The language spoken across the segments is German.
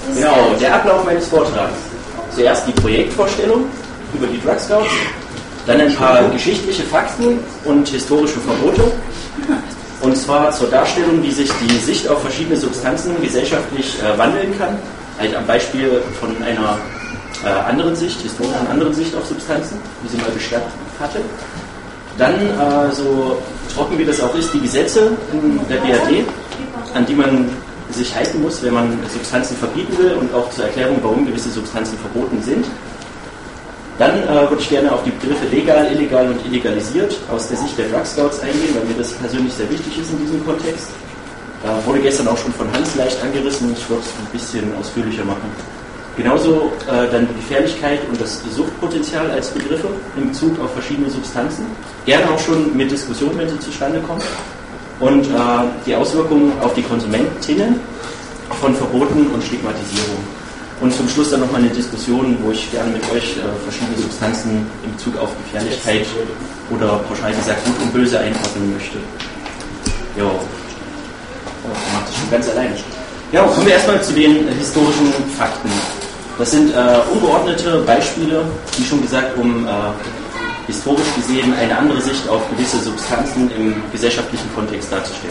Genau, der Ablauf meines Vortrags. Zuerst die Projektvorstellung über die Drug Scouts, dann ein paar geschichtliche Fakten und historische Verbote. Und zwar zur Darstellung, wie sich die Sicht auf verschiedene Substanzen gesellschaftlich wandeln kann. Halt am Beispiel von einer anderen Sicht, historischen anderen Sicht auf Substanzen, wie sie mal Bestand hatte. Dann, so trocken wie das auch ist, die Gesetze in der BRD, an die man sich halten muss, wenn man Substanzen verbieten will, und auch zur Erklärung, warum gewisse Substanzen verboten sind. Dann würde ich gerne auf die Begriffe legal, illegal und illegalisiert aus der Sicht der Drug Scouts eingehen, weil mir das persönlich sehr wichtig ist in diesem Kontext. Wurde gestern auch schon von Hans leicht angerissen, ich würde es ein bisschen ausführlicher machen. Genauso dann die Gefährlichkeit und das Suchtpotenzial als Begriffe in Bezug auf verschiedene Substanzen. Gerne auch schon mit Diskussionen, wenn sie zustande kommen. Und die Auswirkungen auf die Konsumentinnen von Verboten und Stigmatisierung. Und zum Schluss dann nochmal eine Diskussion, wo ich gerne mit euch verschiedene Substanzen in Bezug auf Gefährlichkeit oder pauschal gesagt Gut und Böse einordnen möchte. Jo. Oh, macht das schon ganz alleine. Ja, kommen wir erstmal zu den historischen Fakten. Das sind ungeordnete Beispiele, wie schon gesagt, um historisch gesehen eine andere Sicht auf gewisse Substanzen im gesellschaftlichen Kontext darzustellen.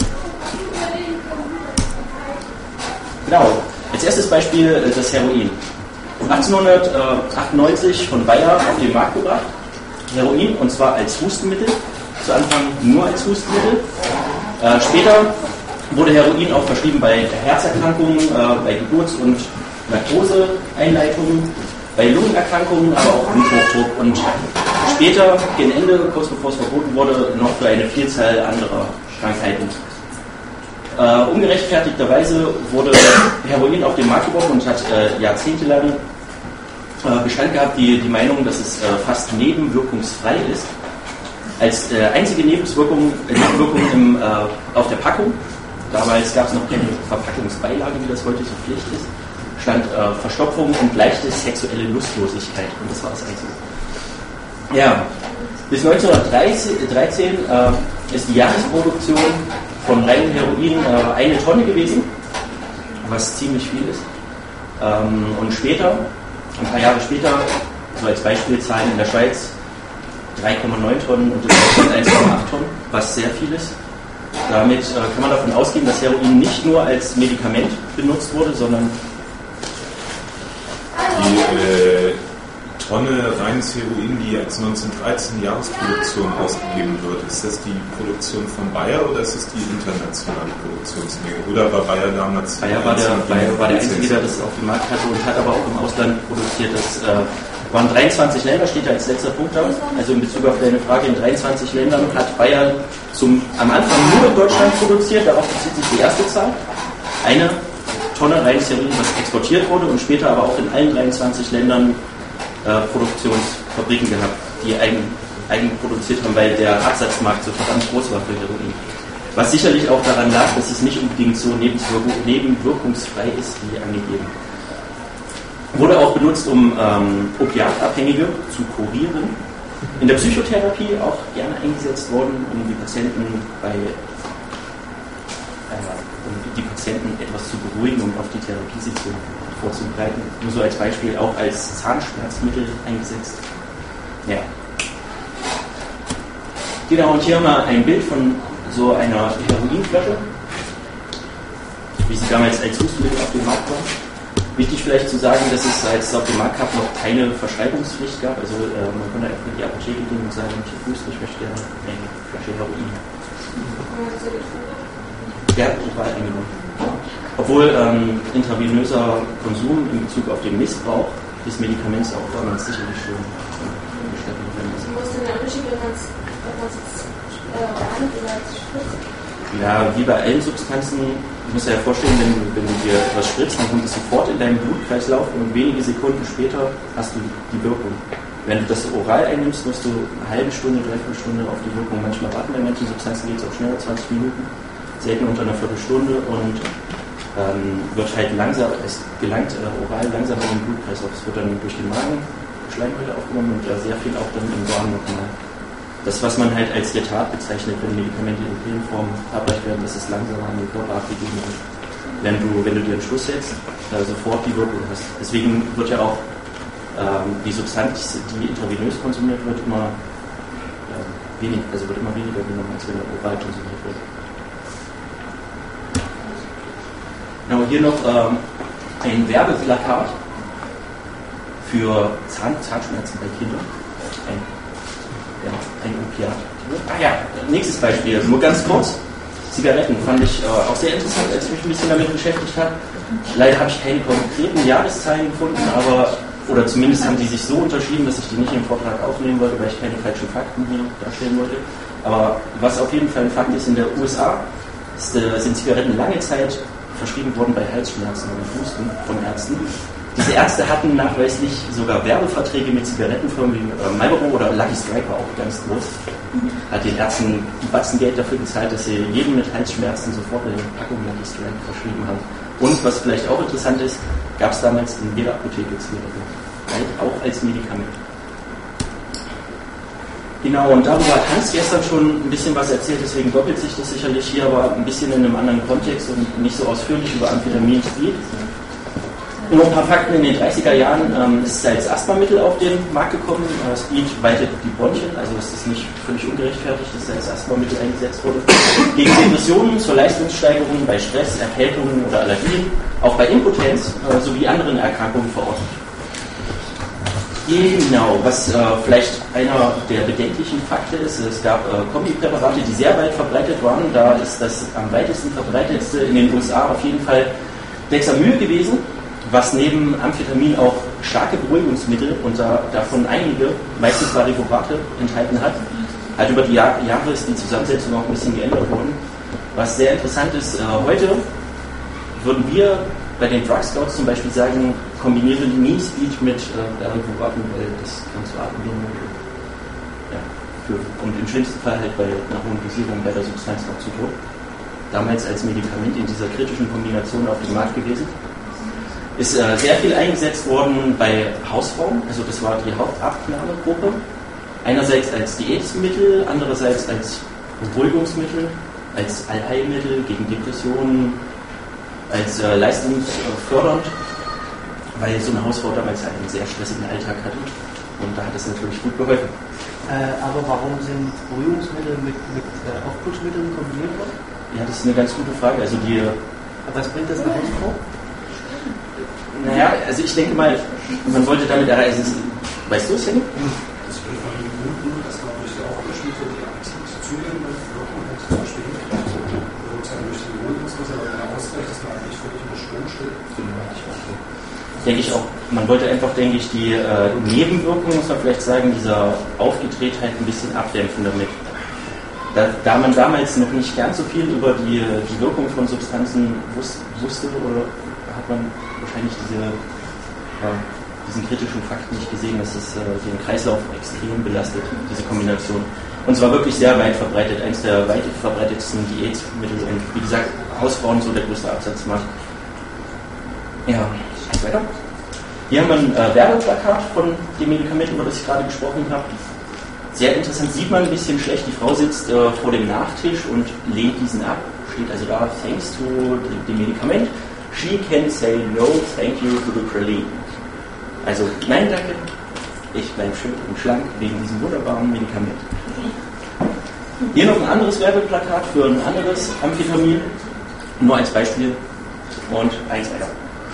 Genau, als erstes Beispiel das Heroin. 1898 von Bayer auf den Markt gebracht. Heroin, und zwar als Hustenmittel. Zu Anfang nur als Hustenmittel. Später wurde Heroin auch verschrieben bei Herzerkrankungen, bei Geburts- und Narkoseeinleitungen, bei Lungenerkrankungen, aber auch Bluthochdruck, und später, gegen Ende, kurz bevor es verboten wurde, noch für eine Vielzahl anderer Krankheiten. Ungerechtfertigterweise wurde Heroin auf den Markt gebracht und hat jahrzehntelang Bestand gehabt, die Meinung, dass es fast nebenwirkungsfrei ist. Als einzige Nebenwirkung auf der Packung, damals gab es noch keine Verpackungsbeilage, wie das heute so Pflicht ist, stand Verstopfung und leichte sexuelle Lustlosigkeit, und das war das Einzige. Ja, bis 1913 ist die Jahresproduktion von reinem Heroin 1 Tonne gewesen, was ziemlich viel ist. Und später, ein paar Jahre später, so als Beispielzahlen in der Schweiz, 3,9 Tonnen und in Deutschland 1,8 Tonnen, was sehr viel ist. Damit kann man davon ausgehen, dass Heroin nicht nur als Medikament benutzt wurde, sondern die Tonne reines Heroin, die als 1913 Jahresproduktion ausgegeben wird, ist das die Produktion von Bayer oder ist es die internationale Produktionsmenge? Oder war Bayer damals... Bayer war der Einzige, der das auf dem Markt hatte, und hat aber auch im Ausland produziert. Das waren 23 Länder, steht da als letzter Punkt da. Also in Bezug auf deine Frage, in 23 Ländern hat Bayer am Anfang nur in Deutschland produziert, darauf bezieht sich die erste Zahl. Eine Tonne reines Heroin, was exportiert wurde, und später aber auch in allen 23 Ländern Produktionsfabriken gehabt, die eigen produziert haben, weil der Absatzmarkt so verdammt groß war für Heroin. Was sicherlich auch daran lag, dass es nicht unbedingt so nebenwirkungsfrei ist, wie angegeben. Wurde auch benutzt, um Opiatabhängige zu kurieren. In der Psychotherapie auch gerne eingesetzt worden, um die Patienten etwas zu beruhigen und auf die Therapiesitzung vorzubereiten. Nur so als Beispiel, auch als Zahnschmerzmittel eingesetzt. Ja. Genau, und hier haben wir ein Bild von so einer Heroinflasche, wie sie damals als Hustenmittel auf dem Markt war. Wichtig vielleicht zu sagen, dass es, als es auf dem Markt gab, noch keine Verschreibungspflicht gab. Also man konnte einfach in die Apotheke gehen und sagen, ich möchte gerne eine Flasche Heroin. Ja, total eingenommen. Obwohl intravenöser Konsum in Bezug auf den Missbrauch des Medikaments auch damals sicherlich schon gestattet werden muss. Wo ist denn der Unterschied, wenn man es behandelt oder spritzt? Ja, wie bei allen Substanzen, du musst dir ja vorstellen, wenn du dir etwas spritzt, dann kommt es sofort in deinen Blutkreislauf, und wenige Sekunden später hast du die Wirkung. Wenn du das oral einnimmst, musst du eine halbe Stunde, dreiviertel Stunde auf die Wirkung manchmal warten. Bei manchen Substanzen geht es auch schneller, 20 Minuten. Selten unter einer Viertelstunde, und wird halt langsam, es gelangt oral langsam in den Blutkreislauf. Es wird dann durch den Magen, Schleimhäute aufgenommen, und sehr viel auch dann im Darm nochmal. Das, was man halt als Retard bezeichnet, wenn Medikamente in Pillenform verabreicht werden, dass es langsamer an den Körper abgegeben wird. wenn du den Entschluss setzt, sofort die Wirkung hast. Deswegen wird ja auch die Substanz, die intravenös konsumiert wird, wird immer weniger genommen, als wenn er oral konsumiert wird. Genau, hier noch ein Werbeplakat für Zahnschmerzen bei Kindern. Ein Opiat. Nächstes Beispiel, nur ganz kurz. Zigaretten fand ich auch sehr interessant, als ich mich ein bisschen damit beschäftigt habe. Leider habe ich keine konkreten Jahreszahlen gefunden, oder zumindest haben die sich so unterschieden, dass ich die nicht im Vortrag aufnehmen wollte, weil ich keine falschen Fakten hier darstellen wollte. Aber was auf jeden Fall ein Fakt ist, in der USA sind Zigaretten lange Zeit verschrieben worden bei Halsschmerzen und Husten von Ärzten. Diese Ärzte hatten nachweislich sogar Werbeverträge mit Zigarettenfirmen wie Marlboro oder Lucky Strike war auch ganz groß. Hat den Ärzten ein Batzen Geld dafür gezahlt, dass sie jedem mit Halsschmerzen sofort eine Packung Lucky Strike verschrieben haben. Und was vielleicht auch interessant ist, gab es damals in jeder Apotheke Zigaretten. Auch als Medikament. Genau, und darüber hat Hans gestern schon ein bisschen was erzählt, deswegen doppelt sich das sicherlich hier, aber ein bisschen in einem anderen Kontext und nicht so ausführlich über Amphetamin Speed. Nur ein paar Fakten: In den 30er Jahren ist es als Asthmamittel auf den Markt gekommen. Speed weitet die Bronchien, also es ist nicht völlig ungerechtfertigt, dass es als Asthmamittel eingesetzt wurde. Gegen Depressionen, zur Leistungssteigerung, bei Stress, Erkältungen oder Allergien, auch bei Impotenz sowie anderen Erkrankungen verordnet. Genau, was vielleicht einer der bedenklichen Fakte ist, es gab Kombipräparate, die sehr weit verbreitet waren. Da ist das am weitesten verbreitetste in den USA auf jeden Fall Dexamyl gewesen, was neben Amphetamin auch starke Beruhigungsmittel und davon einige, meistens Varivorate, enthalten hat. Halt über die Jahre ist die Zusammensetzung auch ein bisschen geändert worden. Was sehr interessant ist, heute würden wir bei den Drug Scouts zum Beispiel sagen, kombiniere nie Speed mit Varivoraten, weil das kann zu Atemlähmung und im schlimmsten Fall halt bei einer hohen Dosierung bei der Substanz auch zu Tod. Damals als Medikament in dieser kritischen Kombination auf dem Markt gewesen. Ist sehr viel eingesetzt worden bei Hausfrauen, also das war die Hauptabnahmegruppe. Einerseits als Diätmittel, andererseits als Beruhigungsmittel, als Allheilmittel gegen Depressionen, als leistungsfördernd, weil so eine Hausfrau damals einen sehr stressigen Alltag hatte und da hat es natürlich gut geholfen. Aber warum sind Beruhigungsmittel mit Aufputschmitteln kombiniert worden? Ja, das ist eine ganz gute Frage. Also was bringt das einer Hausfrau? Naja, also ich denke mal, man wollte damit erreichen, weißt du es, Henning? Das wird von den Gründen, dass man durch die Aufputschmittel die aktiv zunehmende Wirkung hat, zum Beispiel sozusagen durch die Beruhigungsmittel, aber wenn ausreicht, dass man eigentlich völlig unter Strom steht. Denke ich auch, man wollte einfach, denke ich, die Nebenwirkungen, muss man vielleicht sagen, dieser Aufgedrehtheit ein bisschen abdämpfen damit. Da man damals noch nicht ganz so viel über die Wirkung von Substanzen wusste, oder hat man wahrscheinlich diesen kritischen Fakt nicht gesehen, dass es den Kreislauf extrem belastet, diese Kombination. Und es war wirklich sehr weit verbreitet, eines der weit verbreitetsten Diätmittel und wie gesagt, Hausfrauen so der größte Absatzmarkt. Ja, weiter. Hier haben wir ein Werbeplakat von dem Medikament, über das ich gerade gesprochen habe. Sehr interessant, sieht man ein bisschen schlecht, die Frau sitzt vor dem Nachtisch und lehnt diesen ab. Steht also da, thanks to dem Medikament, she can say no, thank you to the praline. Also, nein, danke, ich bleibe schön und schlank wegen diesem wunderbaren Medikament. Hier noch ein anderes Werbeplakat für ein anderes Amphetamin, nur als Beispiel und eins weiter.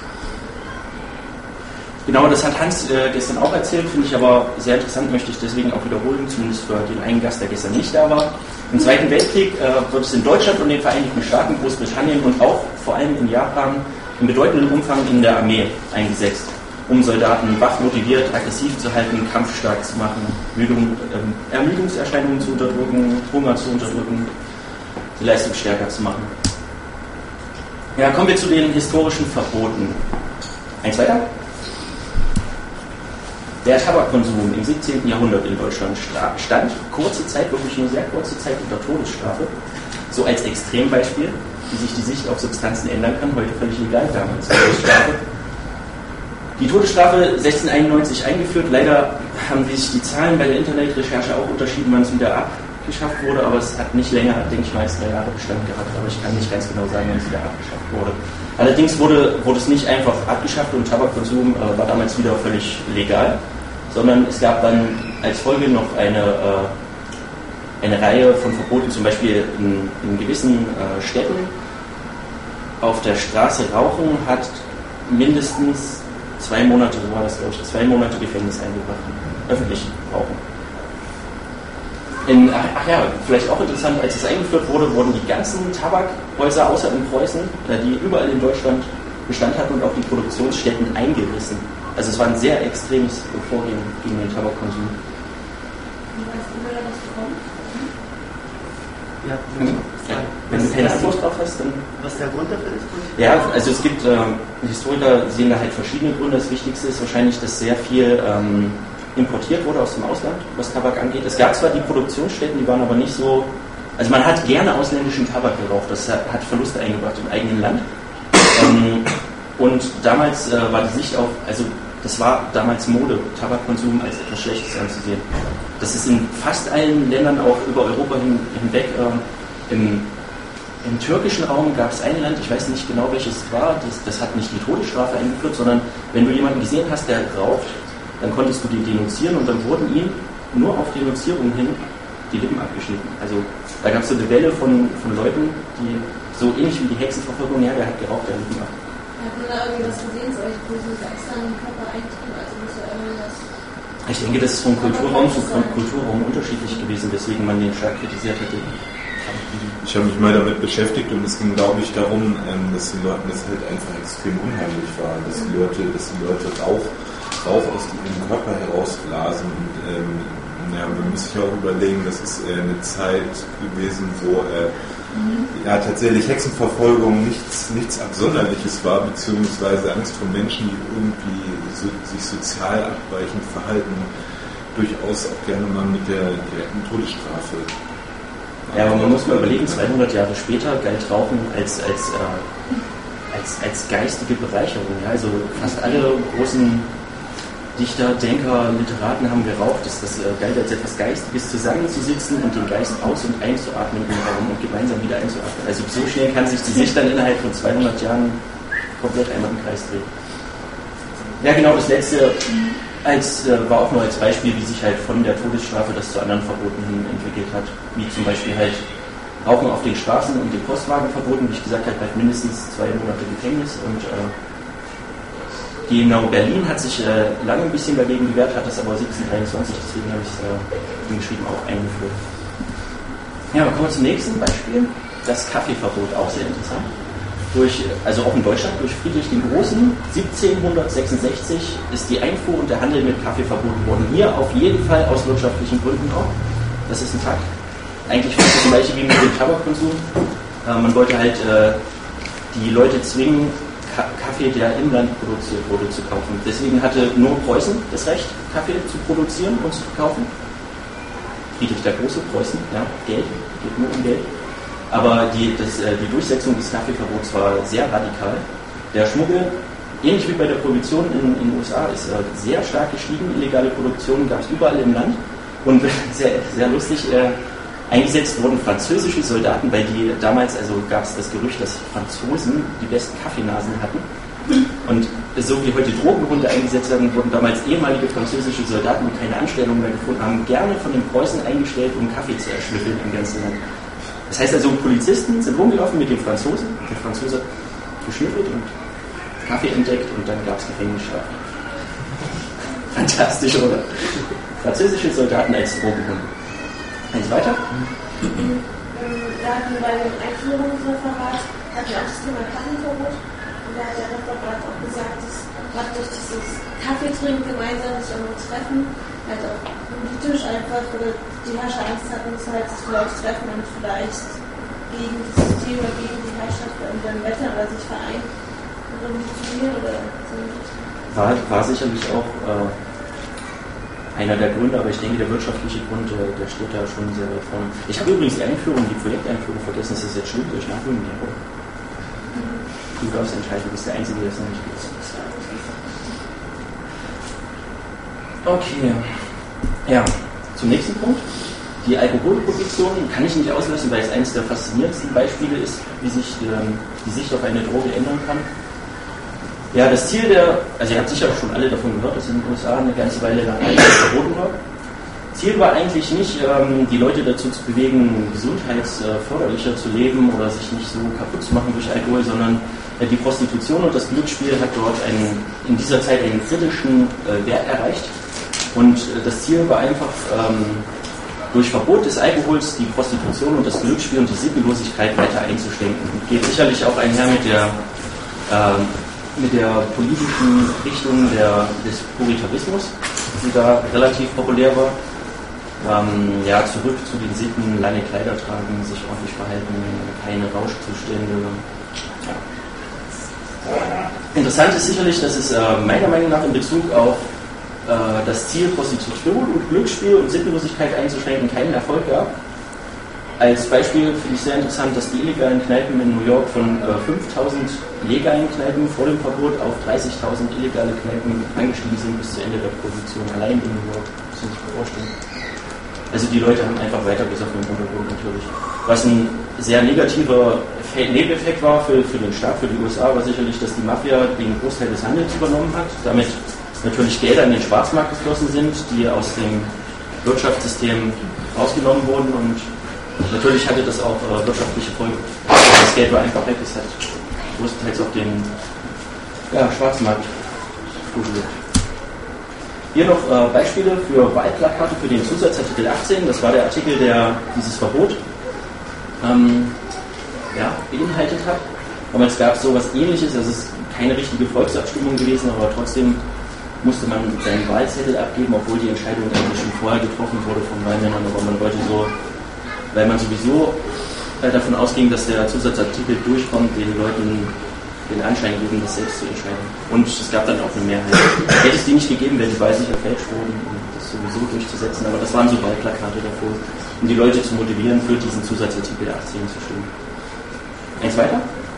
Genau, das hat Hans gestern auch erzählt, finde ich aber sehr interessant, möchte ich deswegen auch wiederholen, zumindest für den einen Gast, der gestern nicht da war. Im Zweiten Weltkrieg wird es in Deutschland und den Vereinigten Staaten, Großbritannien und auch vor allem in Japan in bedeutendem Umfang in der Armee eingesetzt, um Soldaten wach motiviert, aggressiv zu halten, kampfstark zu machen, Ermüdungserscheinungen zu unterdrücken, Hunger zu unterdrücken, die Leistung stärker zu machen. Ja, kommen wir zu den historischen Verboten. Eins weiter. Der Tabakkonsum im 17. Jahrhundert in Deutschland stand kurze Zeit, wirklich nur sehr kurze Zeit unter Todesstrafe. So als Extrembeispiel, wie sich die Sicht auf Substanzen ändern kann, heute völlig legal, damals Todesstrafe. Die Todesstrafe 1691 eingeführt, leider haben sich die Zahlen bei der Internetrecherche auch unterschieden, wann es wieder abgeschafft wurde, aber es hat nicht länger, denke ich mal, als 3 Jahre Bestand gehabt, aber ich kann nicht ganz genau sagen, wann es wieder abgeschafft wurde. Allerdings wurde es nicht einfach abgeschafft und Tabakkonsum war damals wieder völlig legal, sondern es gab dann als Folge noch eine Reihe von Verboten, zum Beispiel in gewissen Städten auf der Straße rauchen hat mindestens 2 Monate, so war das glaube ich, 2 Monate Gefängnis eingebracht. Öffentlich rauchen. Vielleicht auch interessant, als es eingeführt wurde, wurden die ganzen Tabakhäuser außer in Preußen, die überall in Deutschland Bestand hatten und auch die Produktionsstätten eingerissen. Also es war ein sehr extremes Vorgehen gegen den Tabakkonsum. Wie weißt du, woher das kommt? Ja, wenn du keine Antwort drauf hast, dann... Was der Grund dafür ist? Ja, also es gibt, Historiker sehen da halt verschiedene Gründe. Das Wichtigste ist wahrscheinlich, dass sehr viel importiert wurde aus dem Ausland, was Tabak angeht. Es gab zwar die Produktionsstätten, die waren aber nicht so... Also man hat gerne ausländischen Tabak geraucht, das hat Verluste eingebracht im eigenen Land. Und damals war die Sicht auf, also das war damals Mode, Tabakkonsum als etwas Schlechtes anzusehen. Das ist in fast allen Ländern auch über Europa hinweg. Im türkischen Raum gab es ein Land, ich weiß nicht genau welches es war, das hat nicht die Todesstrafe eingeführt, sondern wenn du jemanden gesehen hast, der raucht, dann konntest du den denunzieren und dann wurden ihm nur auf Denunzierung hin die Lippen abgeschnitten. Also da gab es so eine Welle von Leuten, die so ähnlich wie die Hexenverfolgung, ja, der hat geraucht, der Lippen ab. Ja, kann da irgendwie was gesehen, solche bösen Geister in den Körper eintreten, also muss ja irgendwas... Ich denke, das ist von Kulturraum zu Kulturraum unterschiedlich gewesen, weswegen man den stark kritisiert hätte. Ich habe mich mal damit beschäftigt und es ging, glaube ich, darum, dass den Leuten das halt einfach extrem unheimlich war, dass die Leute Rauch aus ihrem Körper herausblasen. Und man muss sich auch überlegen, das ist eine Zeit gewesen, wo tatsächlich Hexenverfolgung nichts Absonderliches war, beziehungsweise Angst vor Menschen, die irgendwie sich sozial abweichend verhalten, durchaus auch gerne mal mit der direkten Todesstrafe. Ja, aber man muss mal überlegen, 200 Jahre später galt Rauchen als geistige Bereicherung. Ja? Also fast alle großen Dichter, Denker, Literaten haben geraucht. Das galt als etwas Geistiges, zusammenzusitzen und den Geist aus- und einzuatmen und gemeinsam wieder einzuatmen. Also so schnell kann sich die Sicht dann innerhalb von 200 Jahren komplett einmal im Kreis drehen. Ja, genau, das letzte war auch nur als Beispiel, wie sich halt von der Todesstrafe das zu anderen Verboten hin entwickelt hat. Wie zum Beispiel halt Rauchen auf den Straßen und den Postwagen verboten, wie ich gesagt habe, halt mindestens 2 Monate Gefängnis. Und genau, Berlin hat sich lange ein bisschen dagegen gewehrt, hat das aber 1723, deswegen habe ich es hingeschrieben, auch eingeführt. Ja, kommen wir zum nächsten Beispiel. Das Kaffeeverbot, auch sehr interessant. Also auch in Deutschland, durch Friedrich den Großen, 1766 ist die Einfuhr und der Handel mit Kaffee verboten worden. Hier auf jeden Fall aus wirtschaftlichen Gründen auch. Das ist ein Fakt. Eigentlich fast das gleiche wie mit dem Tabakkonsum. Man wollte halt die Leute zwingen, Kaffee, der im Land produziert wurde, zu kaufen. Deswegen hatte nur Preußen das Recht, Kaffee zu produzieren und zu verkaufen. Friedrich der Große, Preußen, ja, Geld, geht nur um Geld. Aber die Durchsetzung des Kaffeeverbots war sehr radikal. Der Schmuggel, ähnlich wie bei der Prohibition in den USA, ist sehr stark gestiegen. Illegale Produktionen gab es überall im Land. Und sehr, sehr lustig, eingesetzt wurden französische Soldaten, weil die damals, also gab es das Gerücht, dass Franzosen die besten Kaffeenasen hatten. Und so wie heute Drogenhunde eingesetzt werden, wurden damals ehemalige französische Soldaten, die keine Anstellung mehr gefunden haben, gerne von den Preußen eingestellt, um Kaffee zu erschnüffeln im ganzen Land. Das heißt also, Polizisten sind rumgelaufen mit den Franzosen, der Franzose geschnüffelt und Kaffee entdeckt und dann gab es Gefängnisstrafen. Fantastisch, oder? Französische Soldaten als Drogenhunde. Eins weiter? Wir hatten bei dem Einführungsreferat auch das Thema Kaffeeverbot und da hat der Referat auch gesagt, dass gerade durch dieses Kaffeetrinken gemeinsam sich irgendwo treffen, halt auch politisch einfach oder die Herrscher Angst hatten, dass halt sich Leute treffen und vielleicht gegen das System oder gegen die Herrschaft dann wettern oder sich vereinen und revolutionieren oder so. War sicherlich auch einer der Gründe, aber ich denke, der wirtschaftliche Grund, der steht da schon sehr weit vorne. Ich habe übrigens die Projekteinführung vergessen, ist das jetzt schlimm, durch Nachwürden hier, oder? Du darfst entscheiden, du bist der Einzige, der es noch nicht gibt. Okay. Ja, zum nächsten Punkt. Die Alkoholproduktion kann ich nicht auslassen, weil es eines der faszinierendsten Beispiele ist, wie sich die Sicht auf eine Droge ändern kann. Ja, das Ziel also ihr habt sicher schon alle davon gehört, dass in den USA eine ganze Weile lang Alkohol verboten war. Ziel war eigentlich nicht, die Leute dazu zu bewegen, gesundheitsförderlicher zu leben oder sich nicht so kaputt zu machen durch Alkohol, sondern die Prostitution und das Glücksspiel hat dort in dieser Zeit einen kritischen Wert erreicht. Und das Ziel war einfach, durch Verbot des Alkohols die Prostitution und das Glücksspiel und die Sittenlosigkeit weiter einzuschränken. Geht sicherlich auch einher mit der politischen Richtung des Puritanismus, die da relativ populär war. Zurück zu den Sitten, lange Kleider tragen, sich ordentlich verhalten, keine Rauschzustände. Ja. Interessant ist sicherlich, dass es meiner Meinung nach in Bezug auf das Ziel, Prostitution und Glücksspiel und Sittenlosigkeit einzuschränken, keinen Erfolg gab. Als Beispiel finde ich sehr interessant, dass die illegalen Kneipen in New York von 5.000 legalen Kneipen vor dem Verbot auf 30.000 illegale Kneipen angestiegen sind bis zu Ende der Prohibition, allein in New York. Das muss man sich vorstellen. Also die Leute haben einfach weiter gesoffen im Untergrund natürlich. Was ein sehr negativer Nebeneffekt war für den Staat, für die USA, war sicherlich, dass die Mafia den Großteil des Handels übernommen hat, damit natürlich Gelder in den Schwarzmarkt geflossen sind, die aus dem Wirtschaftssystem rausgenommen wurden, und natürlich hatte das auch wirtschaftliche Folgen. Das Geld war einfach weg, es hat größtenteils auf den Schwarzmarkt flugiert. Hier noch Beispiele für Wahlplakate für den Zusatzartikel 18. Das war der Artikel, der dieses Verbot beinhaltet hat. Damals gab es sowas Ähnliches, also es ist keine richtige Volksabstimmung gewesen, aber trotzdem musste man seinen Wahlzettel abgeben, obwohl die Entscheidung eigentlich schon vorher getroffen wurde von Wahlmännern, aber man wollte weil man sowieso davon ausging, dass der Zusatzartikel durchkommt, den Leuten den Anschein geben, das selbst zu entscheiden. Und es gab dann auch eine Mehrheit. Hätte es die nicht gegeben, wäre die Wahl sicher fälscht worden, um das sowieso durchzusetzen, aber das waren so Wahlplakate davor, um die Leute zu motivieren, für diesen Zusatzartikel 18 zu stimmen. Eins weiter?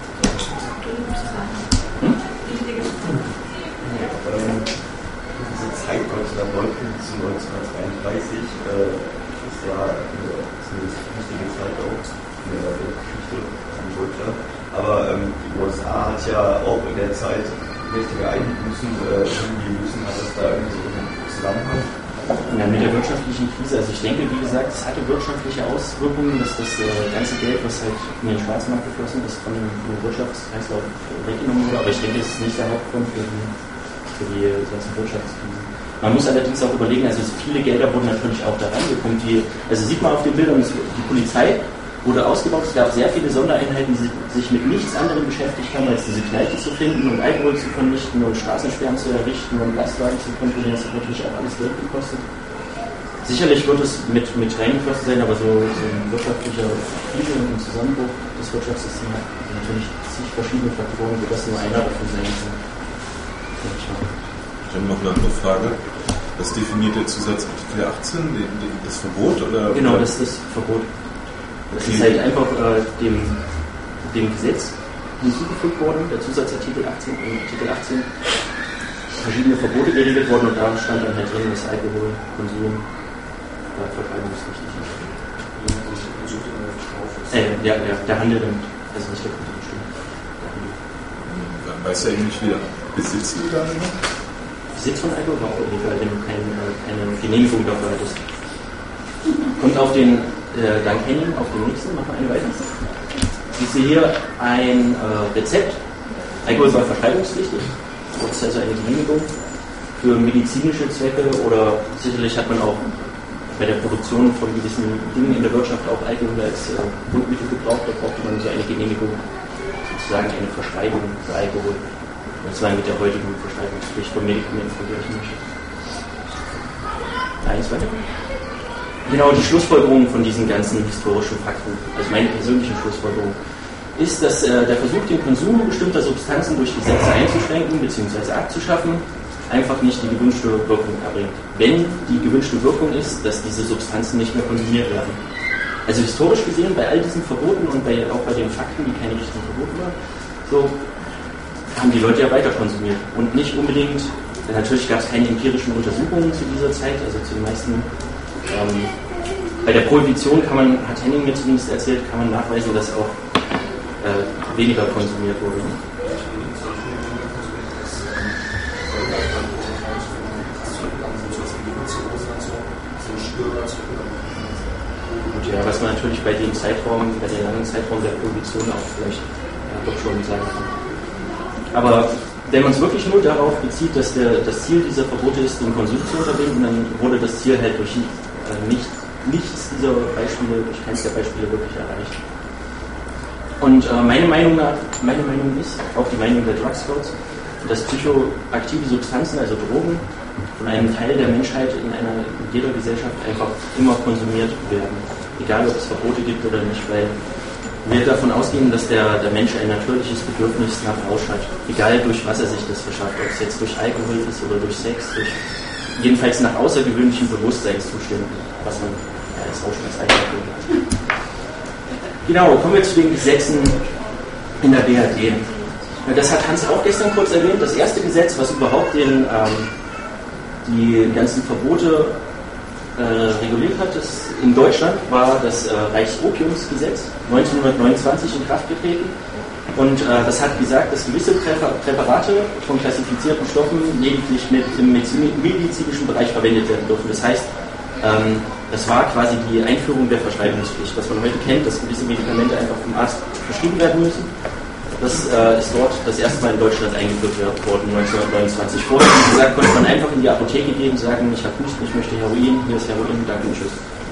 Diese Zeit 1919 bis 1933 ist ja eine wichtige Zeit auch in der Weltgeschichte in Deutschland. Aber die USA hat ja auch in der Zeit mächtige Einbußen irgendwie müssen. Hat das da irgendwie so einen Zusammenhang? Ja, mit der wirtschaftlichen Krise, also ich denke, wie gesagt, es hatte wirtschaftliche Auswirkungen, dass das ganze Geld, was halt in den Schwarzmarkt geflossen ist, von dem Wirtschaftskreislauf weggenommen wurde, aber ich denke, es ist nicht der Hauptgrund für die ganze Wirtschaftskrise. Man muss allerdings auch überlegen, also viele Gelder wurden natürlich auch da reingekommen, also sieht man auf den Bildern, die Polizei wurde ausgebaut, es gab sehr viele Sondereinheiten, die sich mit nichts anderem beschäftigt haben, als diese Kneipen zu finden und Alkohol zu vernichten und Straßensperren zu errichten und Lastwagen zu kontrollieren. Das hat natürlich auch alles Geld gekostet. Sicherlich wird es mit reingeflossen sein, aber so ein wirtschaftlicher Krise und Zusammenbruch des Wirtschaftssystems hat natürlich zig verschiedene Faktoren, sodass nur einer davon sein kann. Ich habe noch eine andere Frage. Was definiert der Zusatzartikel 18? Das Verbot? Oder? Genau, das ist das Verbot. Das ist halt einfach dem Gesetz hinzugefügt worden, der Zusatzartikel 18, Artikel 18, verschiedene Verbote geregelt worden, und da stand dann halt drin, dass Alkoholkonsum vertreibungsrichtig ist. Der Handel damit, also nicht der Konsum, stimmt. Dann weiß er eigentlich wieder, besitzt du da noch? Besitz von Alkohol war auch illegal, wenn du keine Genehmigung dafür hattest. Kommt auf den Dank Henning, auf den nächsten, machen wir eine weiter. Ich sehe hier ein Rezept. Alkohol war vertreibungspflichtig. Das ist also eine Genehmigung für medizinische Zwecke, oder sicherlich hat man auch bei der Produktion von gewissen Dingen in der Wirtschaft auch Alkohol als Grundmittel gebraucht. Da brauchte man so eine Genehmigung, sozusagen eine Verschreibung für Alkohol. Das war mit der heutigen Verschreibungspflicht von Medikamenten vergleichen möchte. Eins weiter. Genau, die Schlussfolgerung von diesen ganzen historischen Fakten, also meine persönliche Schlussfolgerung, ist, dass der Versuch, den Konsum bestimmter Substanzen durch Gesetze einzuschränken bzw. abzuschaffen, einfach nicht die gewünschte Wirkung erbringt. Wenn die gewünschte Wirkung ist, dass diese Substanzen nicht mehr konsumiert werden. Also historisch gesehen, bei all diesen Verboten und auch bei den Fakten, die keine richtigen Verboten waren, so haben die Leute ja weiter konsumiert. Und nicht unbedingt, natürlich gab es keine empirischen Untersuchungen zu dieser Zeit, also zu den meisten Bei der Prohibition hat Henning mir zumindest erzählt, kann man nachweisen, dass auch weniger konsumiert wurde. Gut, ja, was man natürlich bei dem langen Zeitraum der Prohibition auch vielleicht doch schon sagen kann. Aber wenn man es wirklich nur darauf bezieht, dass das Ziel dieser Verbote ist, den Konsum zu unterbinden, dann wurde das Ziel halt durch nichts dieser Beispiele, durch keines der Beispiele wirklich erreicht. Und meine Meinung ist, auch die Meinung der Drug Scouts, dass psychoaktive Substanzen, also Drogen, von einem Teil der Menschheit in jeder Gesellschaft einfach immer konsumiert werden. Egal, ob es Verbote gibt oder nicht, weil wir davon ausgehen, dass der Mensch ein natürliches Bedürfnis nach Rausch hat. Egal, durch was er sich das verschafft, ob es jetzt durch Alkohol ist oder durch Sex, jedenfalls nach außergewöhnlichen Bewusstseinszuständen, was man als Rausch als Alkohol hat. Genau, kommen wir zu den Gesetzen in der BRD. Das hat Hans auch gestern kurz erwähnt. Das erste Gesetz, was überhaupt die ganzen Verbote reguliert hat, in Deutschland war das Reichsopiumsgesetz 1929 in Kraft getreten. Und das hat gesagt, dass gewisse Präparate von klassifizierten Stoffen lediglich im medizinischen Bereich verwendet werden dürfen. Das heißt, das war quasi die Einführung der Verschreibungspflicht, was man heute kennt, dass gewisse Medikamente einfach vom Arzt verschrieben werden müssen. Das ist dort das erste Mal in Deutschland eingeführt worden, 1929. Vorher, wie gesagt, konnte man einfach in die Apotheke gehen und sagen, ich habe Husten, ich möchte Heroin, hier ist Heroin, danke und tschüss.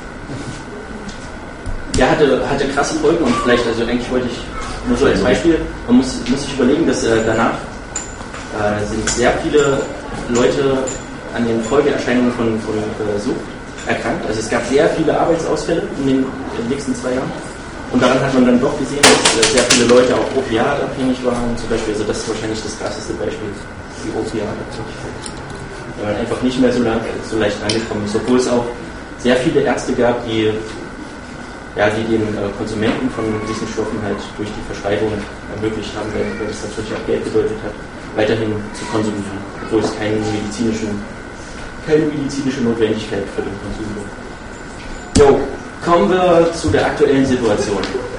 Der hatte krasse Folgen und vielleicht, also eigentlich wollte ich nur so als Beispiel, man muss sich überlegen, dass danach sind sehr viele Leute an den Folgeerscheinungen von Sucht erkrankt. Also es gab sehr viele Arbeitsausfälle in den nächsten 2 Jahren. Und daran hat man dann doch gesehen, dass sehr viele Leute auch opiatabhängig waren, zum Beispiel. Also das ist wahrscheinlich das krasseste Beispiel, die Opiatabhängigkeit. Weil man einfach nicht mehr so leicht rangekommen ist, obwohl es auch sehr viele Ärzte gab, die den Konsumenten von diesen Stoffen halt durch die Verschreibung ermöglicht haben, weil das natürlich auch Geld bedeutet hat, weiterhin zu konsumieren, obwohl es keine medizinische Notwendigkeit für den Konsum gibt. Kommen wir zu der aktuellen Situation.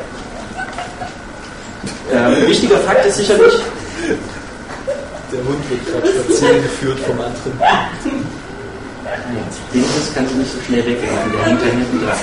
Wichtiger Fakt ist sicherlich... Der Hund wird gerade spazieren geführt vom anderen. Den Hund kannst du nicht so schnell wegrennen, der hängt da hinten dran.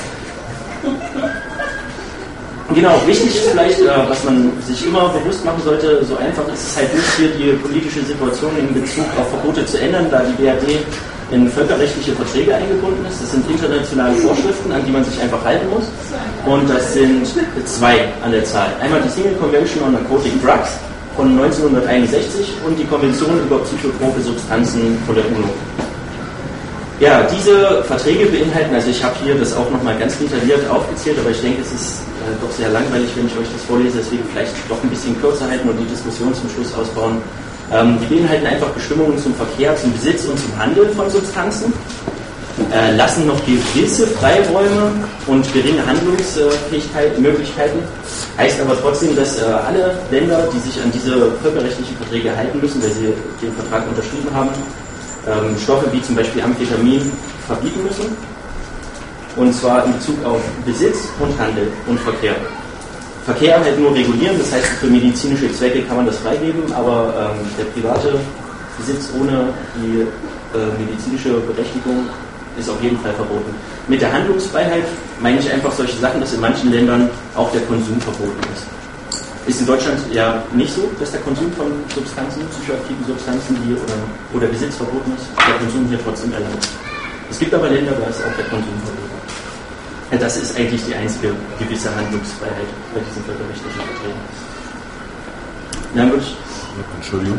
Genau, wichtig ist vielleicht, was man sich immer bewusst machen sollte, so einfach ist es halt nicht, hier die politische Situation in Bezug auf Verbote zu ändern, da die BRD in völkerrechtliche Verträge eingebunden ist. Das sind internationale Vorschriften, an die man sich einfach halten muss. Und das sind 2 an der Zahl. Einmal die Single Convention on Narcotic Drugs von 1961 und die Konvention über psychotrope Substanzen von der UNO. Ja, diese Verträge beinhalten, also ich habe hier das auch nochmal ganz detailliert aufgezählt, aber ich denke, es ist doch sehr langweilig, wenn ich euch das vorlese, deswegen vielleicht doch ein bisschen kürzer halten und die Diskussion zum Schluss ausbauen. Die beinhalten einfach Bestimmungen zum Verkehr, zum Besitz und zum Handel von Substanzen, lassen noch gewisse Freiräume und geringe Handlungsmöglichkeiten, heißt aber trotzdem, dass alle Länder, die sich an diese völkerrechtlichen Verträge halten müssen, weil sie den Vertrag unterschrieben haben, Stoffe wie zum Beispiel Amphetamin verbieten müssen, und zwar in Bezug auf Besitz und Handel und Verkehr. Verkehr halt nur regulieren, das heißt, für medizinische Zwecke kann man das freigeben, aber der private Besitz ohne die medizinische Berechtigung ist auf jeden Fall verboten. Mit der Handlungsfreiheit meine ich einfach solche Sachen, dass in manchen Ländern auch der Konsum verboten ist. Ist in Deutschland ja nicht so, dass der Konsum von Substanzen, psychoaktiven Substanzen oder Besitz verboten ist, der Konsum hier trotzdem erlaubt. Es gibt aber Länder, da ist auch der Konsum verboten. Das ist eigentlich die einzige gewisse Handlungsfreiheit bei diesen völkerrechtlichen Verträgen. Dann würde ich... Entschuldigung.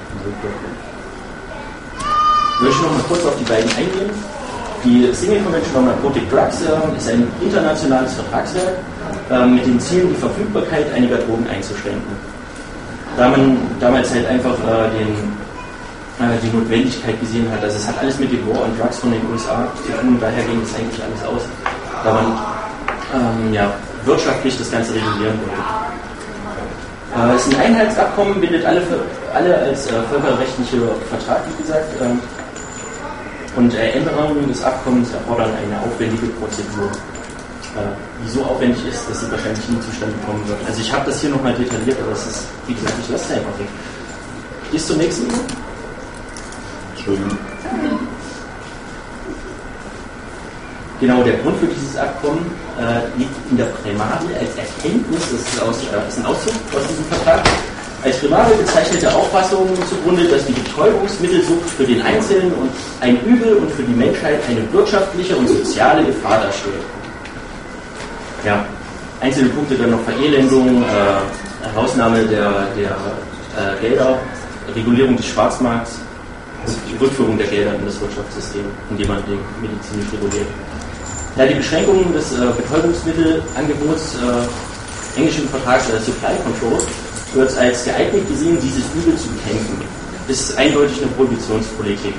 Würde ich noch mal kurz auf die beiden eingehen. Die Single Convention on Narcotic Drugs ist ein internationales Vertragswerk mit dem Ziel, die Verfügbarkeit einiger Drogen einzuschränken. Da man damals halt einfach die Notwendigkeit gesehen hat, also es hat alles mit dem War on Drugs von den USA zu tun, daher ging das eigentlich alles aus, da man wirtschaftlich das Ganze regulieren wollte. Es ist ein Einheitsabkommen, bildet alle als völkerrechtlicher Vertrag, wie gesagt, und Änderungen des Abkommens erfordern eine aufwendige Prozedur. die so aufwendig ist, dass sie wahrscheinlich nie zustande kommen wird. Also ich habe das hier nochmal detailliert, aber es ist, wie gesagt, ich lasse es einfach weg. Gehst zum nächsten? Entschuldigung. Genau, der Grund für dieses Abkommen liegt in der Präambel als Erkenntnis, das ist ein Auszug aus diesem Vertrag, als Präambel bezeichnete Auffassung zugrunde, dass die Betäubungsmittelsucht für den Einzelnen und ein Übel und für die Menschheit eine wirtschaftliche und soziale Gefahr darstellt. Ja, einzelne Punkte dann noch Verelendung, Herausnahme der Gelder, Regulierung des Schwarzmarkts und die Rückführung der Gelder in das Wirtschaftssystem, indem man den medizinisch reguliert. Ja, die Beschränkungen des Betäubungsmittelangebots englischen Vertrags Supply Control wird als geeignet gesehen, dieses Übel zu bekämpfen. Das ist eindeutig eine Prohibitionspolitik.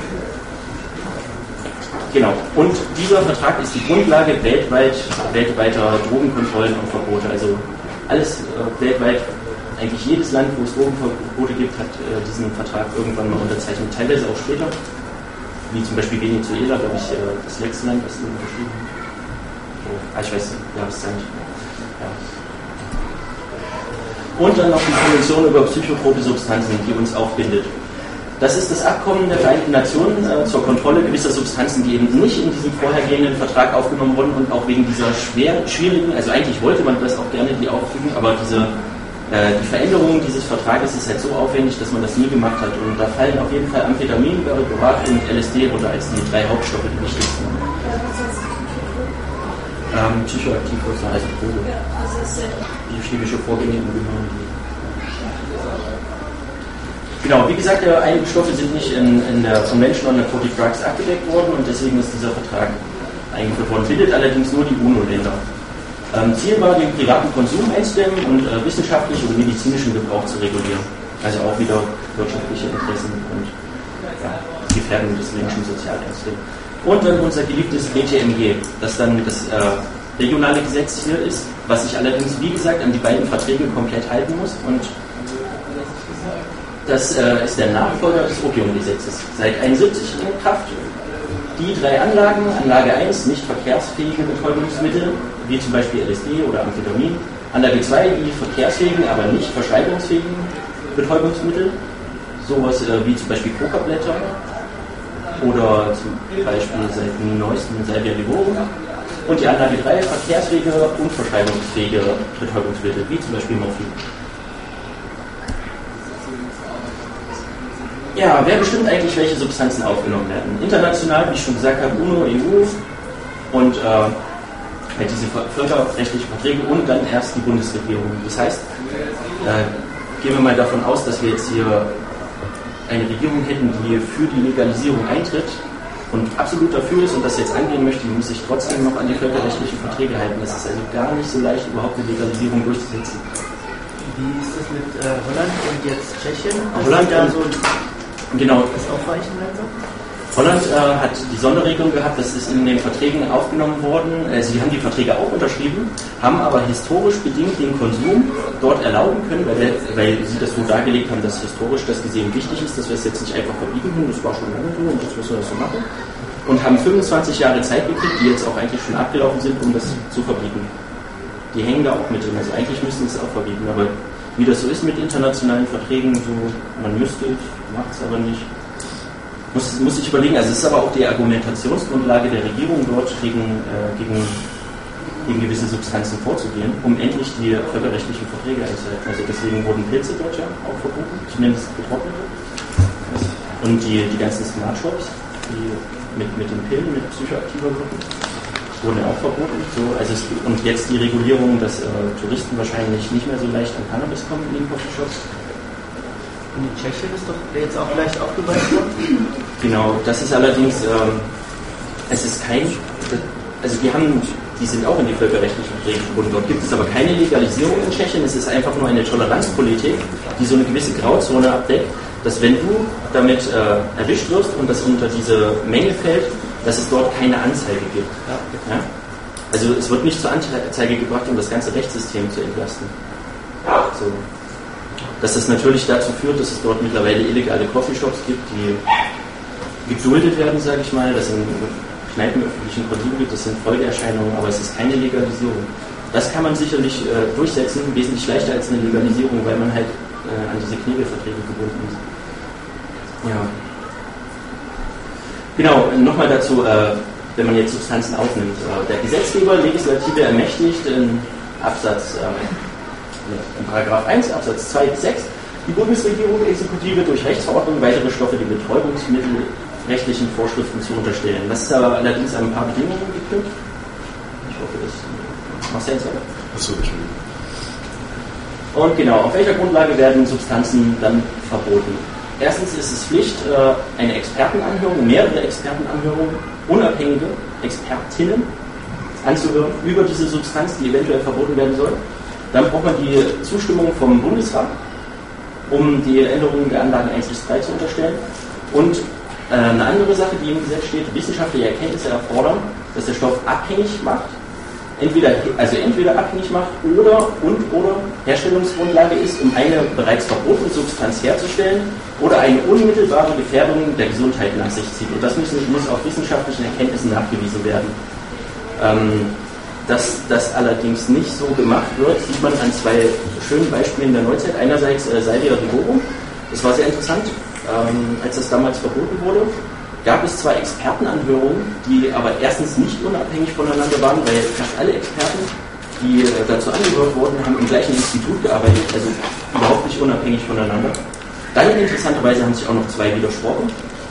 Genau. Und dieser Vertrag ist die Grundlage weltweiter Drogenkontrollen und Verbote. Also alles weltweit, eigentlich jedes Land, wo es Drogenverbote gibt, hat diesen Vertrag irgendwann mal unterzeichnet. Teilweise auch später, wie zum Beispiel Venezuela, glaube ich, das letzte Land, was den unterschrieben hat. Ich weiß nicht, ja, das ist ja nicht. Ja. Und dann noch die Konvention über psychotrope Substanzen, die uns auch bindet. Das ist das Abkommen der Vereinten Nationen zur Kontrolle gewisser Substanzen, die eben nicht in diesem vorhergehenden Vertrag aufgenommen wurden und auch wegen dieser schwierigen, also eigentlich wollte man das auch gerne die auffügen, aber die Veränderung dieses Vertrages ist halt so aufwendig, dass man das nie gemacht hat. Und da fallen auf jeden Fall Amphetamin, Bariborat und LSD runter als die 3 Hauptstoffe, die wichtigsten. Psychoaktiv, also Droge. Die chemische Vorgänge im Gehirn. Genau, wie gesagt, einige Stoffe sind nicht in der Convention on Narcotic Drugs abgedeckt worden und deswegen ist dieser Vertrag eingeführt worden. Bildet allerdings nur die UNO-Länder. Ziel war, den privaten Konsum einzudämmen und wissenschaftlichen und medizinischen Gebrauch zu regulieren. Also auch wieder wirtschaftliche Interessen und Gefährdung des Menschen sozial einzudämmen. Und dann unser geliebtes BTMG, das dann das regionale Gesetz hier ist, was sich allerdings, wie gesagt, an die beiden Verträge komplett halten muss. Und das ist der Nachfolger des Opiumgesetzes. Seit 1971 in Kraft. Die 3 Anlagen, Anlage 1, nicht verkehrsfähige Betäubungsmittel, wie zum Beispiel LSD oder Amphetamin. Anlage 2, die verkehrsfähigen, aber nicht verschreibungsfähigen Betäubungsmittel, sowas wie zum Beispiel Kokablätter oder zum Beispiel seit dem neuesten Salvia Livorum. Und die Anlage 3, verkehrsfähige und verschreibungsfähige Betäubungsmittel, wie zum Beispiel Morphin. Ja, wer bestimmt eigentlich, welche Substanzen aufgenommen werden? International, wie ich schon gesagt habe, UNO, EU und halt diese völkerrechtlichen Verträge und dann erst die Bundesregierung. Das heißt, gehen wir mal davon aus, dass wir jetzt hier eine Regierung hätten, die für die Legalisierung eintritt und absolut dafür ist und das jetzt angehen möchte, die muss sich trotzdem noch an die völkerrechtlichen Verträge halten. Das ist also gar nicht so leicht, überhaupt eine Legalisierung durchzusetzen. Wie ist das mit Holland und jetzt Tschechien? Holland, da so genau. das aufweichen langsam? Holland hat die Sonderregelung gehabt, das ist in den Verträgen aufgenommen worden. Sie haben die Verträge auch unterschrieben, haben aber historisch bedingt den Konsum dort erlauben können, weil sie das so dargelegt haben, dass historisch das gesehen wichtig ist, dass wir es jetzt nicht einfach verbieten können, das war schon lange so und jetzt müssen wir das so machen. Und haben 25 Jahre Zeit gekriegt, die jetzt auch eigentlich schon abgelaufen sind, um das zu verbieten. Die hängen da auch mit drin, also eigentlich müssten sie es auch verbieten, aber wie das so ist mit internationalen Verträgen, so man müsste es, macht es aber nicht. Muss ich überlegen, also es ist aber auch die Argumentationsgrundlage der Regierung dort gegen gewisse Substanzen vorzugehen, um endlich die völkerrechtlichen Verträge einzuhalten. Also deswegen wurden Pilze dort ja auch verboten, zumindest getrocknete. Und die ganzen Smart Shops, die mit den Pillen, mit psychoaktiver Wirkung, wurden ja auch verboten. So, also und jetzt die Regulierung, dass Touristen wahrscheinlich nicht mehr so leicht an Cannabis kommen in den Coffeeshops. Und in Tschechien ist doch jetzt auch leicht aufgeweicht worden? Genau, das ist allerdings, es ist kein, also die sind auch in die völkerrechtlichen Verträge gebunden. Dort gibt es aber keine Legalisierung in Tschechien, es ist einfach nur eine Toleranzpolitik, die so eine gewisse Grauzone abdeckt, dass wenn du damit erwischt wirst und das unter diese Menge fällt, dass es dort keine Anzeige gibt. Ja? Also es wird nicht zur Anzeige gebracht, um das ganze Rechtssystem zu entlasten. So. Dass das natürlich dazu führt, dass es dort mittlerweile illegale Coffeeshops gibt, die geduldet werden, sage ich mal. Das sind kneipenöffentlichen Konsum gibt, das sind Folgeerscheinungen, aber es ist keine Legalisierung. Das kann man sicherlich durchsetzen, wesentlich leichter als eine Legalisierung, weil man halt an diese Knebelverträge gebunden ist. Ja. Genau, nochmal dazu, wenn man jetzt Substanzen aufnimmt. Der Gesetzgeber, Legislative ermächtigt in Paragraph 1, Absatz 2 bis 6, die Bundesregierung, Exekutive durch Rechtsverordnung weitere Stoffe den betäubungsmittelrechtlichen Vorschriften zu unterstellen. Das ist aber allerdings an ein paar Bedingungen geknüpft. Ich hoffe, das macht Sinn. Achso, Entschuldigung. Und genau, auf welcher Grundlage werden Substanzen dann verboten? Erstens ist es Pflicht, eine Expertenanhörung, mehrere Expertenanhörungen, unabhängige Expertinnen anzuhören über diese Substanz, die eventuell verboten werden soll. Dann braucht man die Zustimmung vom Bundesrat, um die Änderungen der Anlagen 1 bis 3 zu unterstellen. Und eine andere Sache, die im Gesetz steht, wissenschaftliche Erkenntnisse erfordern, dass der Stoff abhängig macht, entweder abhängig macht oder Herstellungsgrundlage ist, um eine bereits verbotene Substanz herzustellen oder eine unmittelbare Gefährdung der Gesundheit nach sich zieht. Und das muss auf wissenschaftlichen Erkenntnissen nachgewiesen werden. Dass das allerdings nicht so gemacht wird, sieht man an zwei schönen Beispielen der Neuzeit. Einerseits Salvia rigorum. Das war sehr interessant, als das damals verboten wurde. Gab es zwar Expertenanhörungen, die aber erstens nicht unabhängig voneinander waren, weil fast alle Experten, die dazu angehört wurden, haben im gleichen Institut gearbeitet, also überhaupt nicht unabhängig voneinander. Dann interessanterweise haben sich auch noch zwei widersprochen.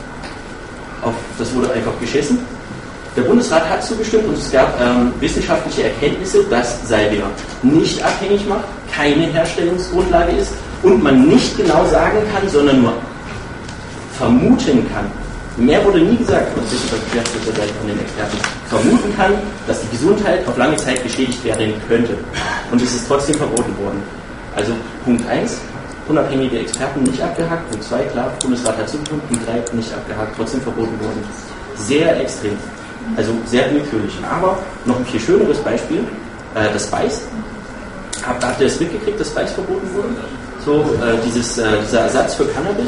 Das wurde einfach geschissen. Der Bundesrat hat zugestimmt und es gab wissenschaftliche Erkenntnisse, dass Salvia nicht abhängig macht, keine Herstellungsgrundlage ist und man nicht genau sagen kann, sondern nur vermuten kann. Mehr wurde nie gesagt von den Experten. Vermuten kann, dass die Gesundheit auf lange Zeit geschädigt werden könnte. Und es ist trotzdem verboten worden. Also Punkt 1, unabhängige Experten nicht abgehakt. Punkt 2, klar, Bundesrat hat zugestimmt. Punkt 3, nicht abgehakt, trotzdem verboten worden. Sehr extrem. Also sehr willkürlich. Aber noch ein viel schöneres Beispiel, das Spice. Habt ihr das mitgekriegt, dass Spice verboten wurde? So, dieser Ersatz für Cannabis.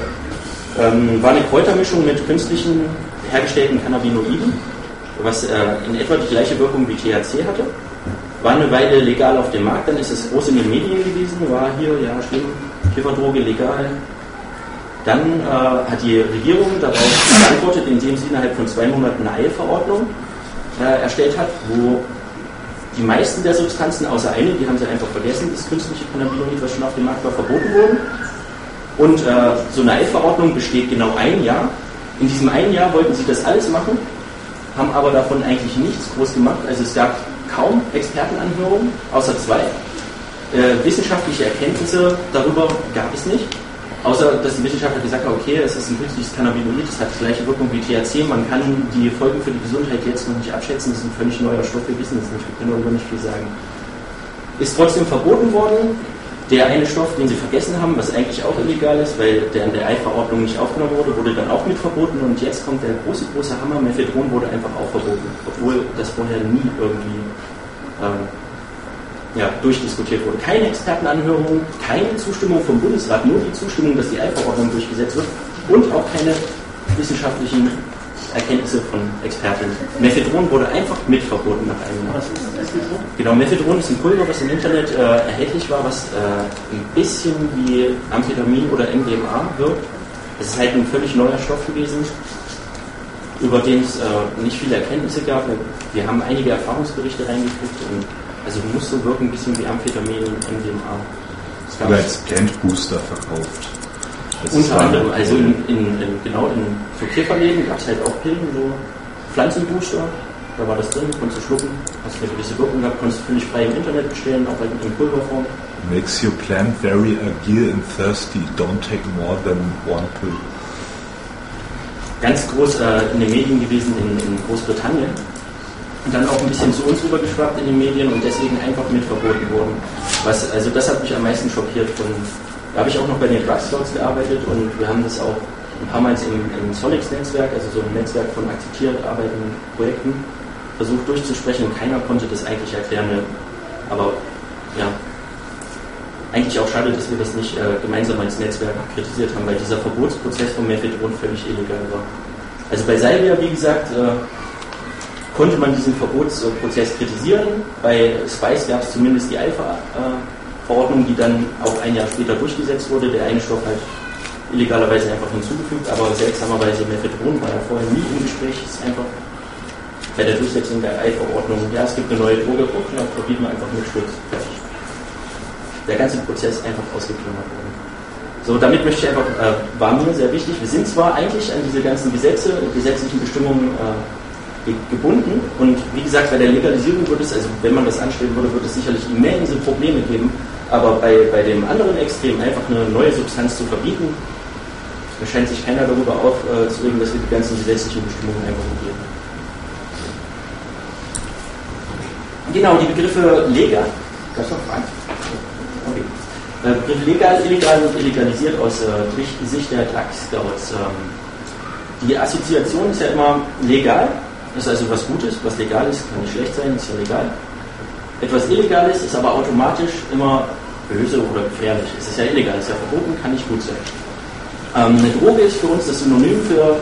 War eine Kräutermischung mit künstlichen hergestellten Cannabinoiden, was in etwa die gleiche Wirkung wie THC hatte. War eine Weile legal auf dem Markt, dann ist es groß in den Medien gewesen, war hier, ja schlimm, Kifferdroge legal. Dann hat die Regierung darauf geantwortet, indem sie innerhalb von 2 Monaten eine Eilverordnung erstellt hat, wo die meisten der Substanzen, außer eine, die haben sie einfach vergessen, das künstliche Cannabinoid, was schon auf dem Markt war, verboten wurden. Und so eine Eilverordnung besteht genau 1 Jahr. In diesem 1 Jahr wollten sie das alles machen, haben aber davon eigentlich nichts groß gemacht. Also es gab kaum Expertenanhörungen, außer 2. Wissenschaftliche Erkenntnisse darüber gab es nicht. Außer, dass die Wissenschaftler gesagt haben, okay, es ist ein künstliches Cannabinoid, das hat die gleiche Wirkung wie THC, man kann die Folgen für die Gesundheit jetzt noch nicht abschätzen, das ist ein völlig neuer Stoff, wir wissen es nicht, wir können darüber nicht viel sagen. Ist trotzdem verboten worden. Der eine Stoff, den sie vergessen haben, was eigentlich auch illegal ist, weil der in der Eilverordnung nicht aufgenommen wurde dann auch mit verboten und jetzt kommt der große Hammer, Mephedron wurde einfach auch verboten, obwohl das vorher nie irgendwie durchdiskutiert wurde. Keine Expertenanhörung, keine Zustimmung vom Bundesrat, nur die Zustimmung, dass die Eilverordnung durchgesetzt wird und auch keine wissenschaftlichen Erkenntnisse von Experten. Mephedron wurde einfach mit verboten nach einem Jahr. Was ist Mephedron? Genau, Mephedron ist ein Pulver, was im Internet erhältlich war, was ein bisschen wie Amphetamin oder MDMA wirkt. Es ist halt ein völlig neuer Stoff gewesen, über den es nicht viele Erkenntnisse gab. Wir haben einige Erfahrungsberichte reingekriegt und also muss so wirken, ein bisschen wie Amphetamin und MDMA. Es wurde als Blendbooster verkauft. Unter anderem, also in so Käferläden gab es halt auch Pillen, so Pflanzenbooster, da war das drin, konntest du schlucken, hast eine gewisse Wirkung gehabt, konntest du völlig frei im Internet bestellen, auch halt in Pulverform. Makes your plant very agile and thirsty, don't take more than 1 pill. Ganz groß in den Medien gewesen in Großbritannien und dann auch ein bisschen zu uns rübergeschwappt in den Medien und deswegen einfach mit verboten worden. Also das hat mich am meisten schockiert. Da habe ich auch noch bei den Drug Scouts gearbeitet und wir haben das auch ein paar Mal im Solix-Netzwerk, also so ein Netzwerk von akzeptiert arbeitenden Projekten, versucht durchzusprechen und keiner konnte das eigentlich erklären. Aber ja, eigentlich auch schade, dass wir das nicht gemeinsam als Netzwerk kritisiert haben, weil dieser Verbotsprozess von Mephedron völlig illegal war. Also bei Salvia, wie gesagt, konnte man diesen Verbotsprozess kritisieren. Bei Spice gab es zumindest die Alpha-Verordnung, die dann auch ein Jahr später durchgesetzt wurde. Der eine Stoff halt illegalerweise einfach hinzugefügt, aber seltsamerweise Methadron war ja vorher nie im Gespräch. Es ist einfach bei der Durchsetzung der Ei-Verordnung, ja, es gibt eine neue Droge, ja, verbieten wir einfach mit Schutz. Fertig. Der ganze Prozess einfach ausgeklammert worden. So, damit möchte ich einfach, war mir sehr wichtig, wir sind zwar eigentlich an diese ganzen gesetzlichen Bestimmungen gebunden und wie gesagt, bei der Legalisierung würde es, also wenn man das anstreben würde, würde es sicherlich immense Probleme geben, aber bei dem anderen Extrem einfach eine neue Substanz zu verbieten, da scheint sich keiner darüber aufzuregen, dass wir die ganzen gesetzlichen Bestimmungen einfach umgehen. Genau, die Begriffe legal. Kannst du noch fragen? Okay. Begriffe legal, illegal und illegalisiert aus Sicht der Drug Scouts. Die Assoziation ist ja immer legal, das ist also was Gutes, was legal ist, kann nicht schlecht sein, ist ja legal. Etwas Illegales ist aber automatisch immer böse oder gefährlich. Es ist ja illegal, es ist ja verboten, kann nicht gut sein. Eine Droge ist für uns das Synonym für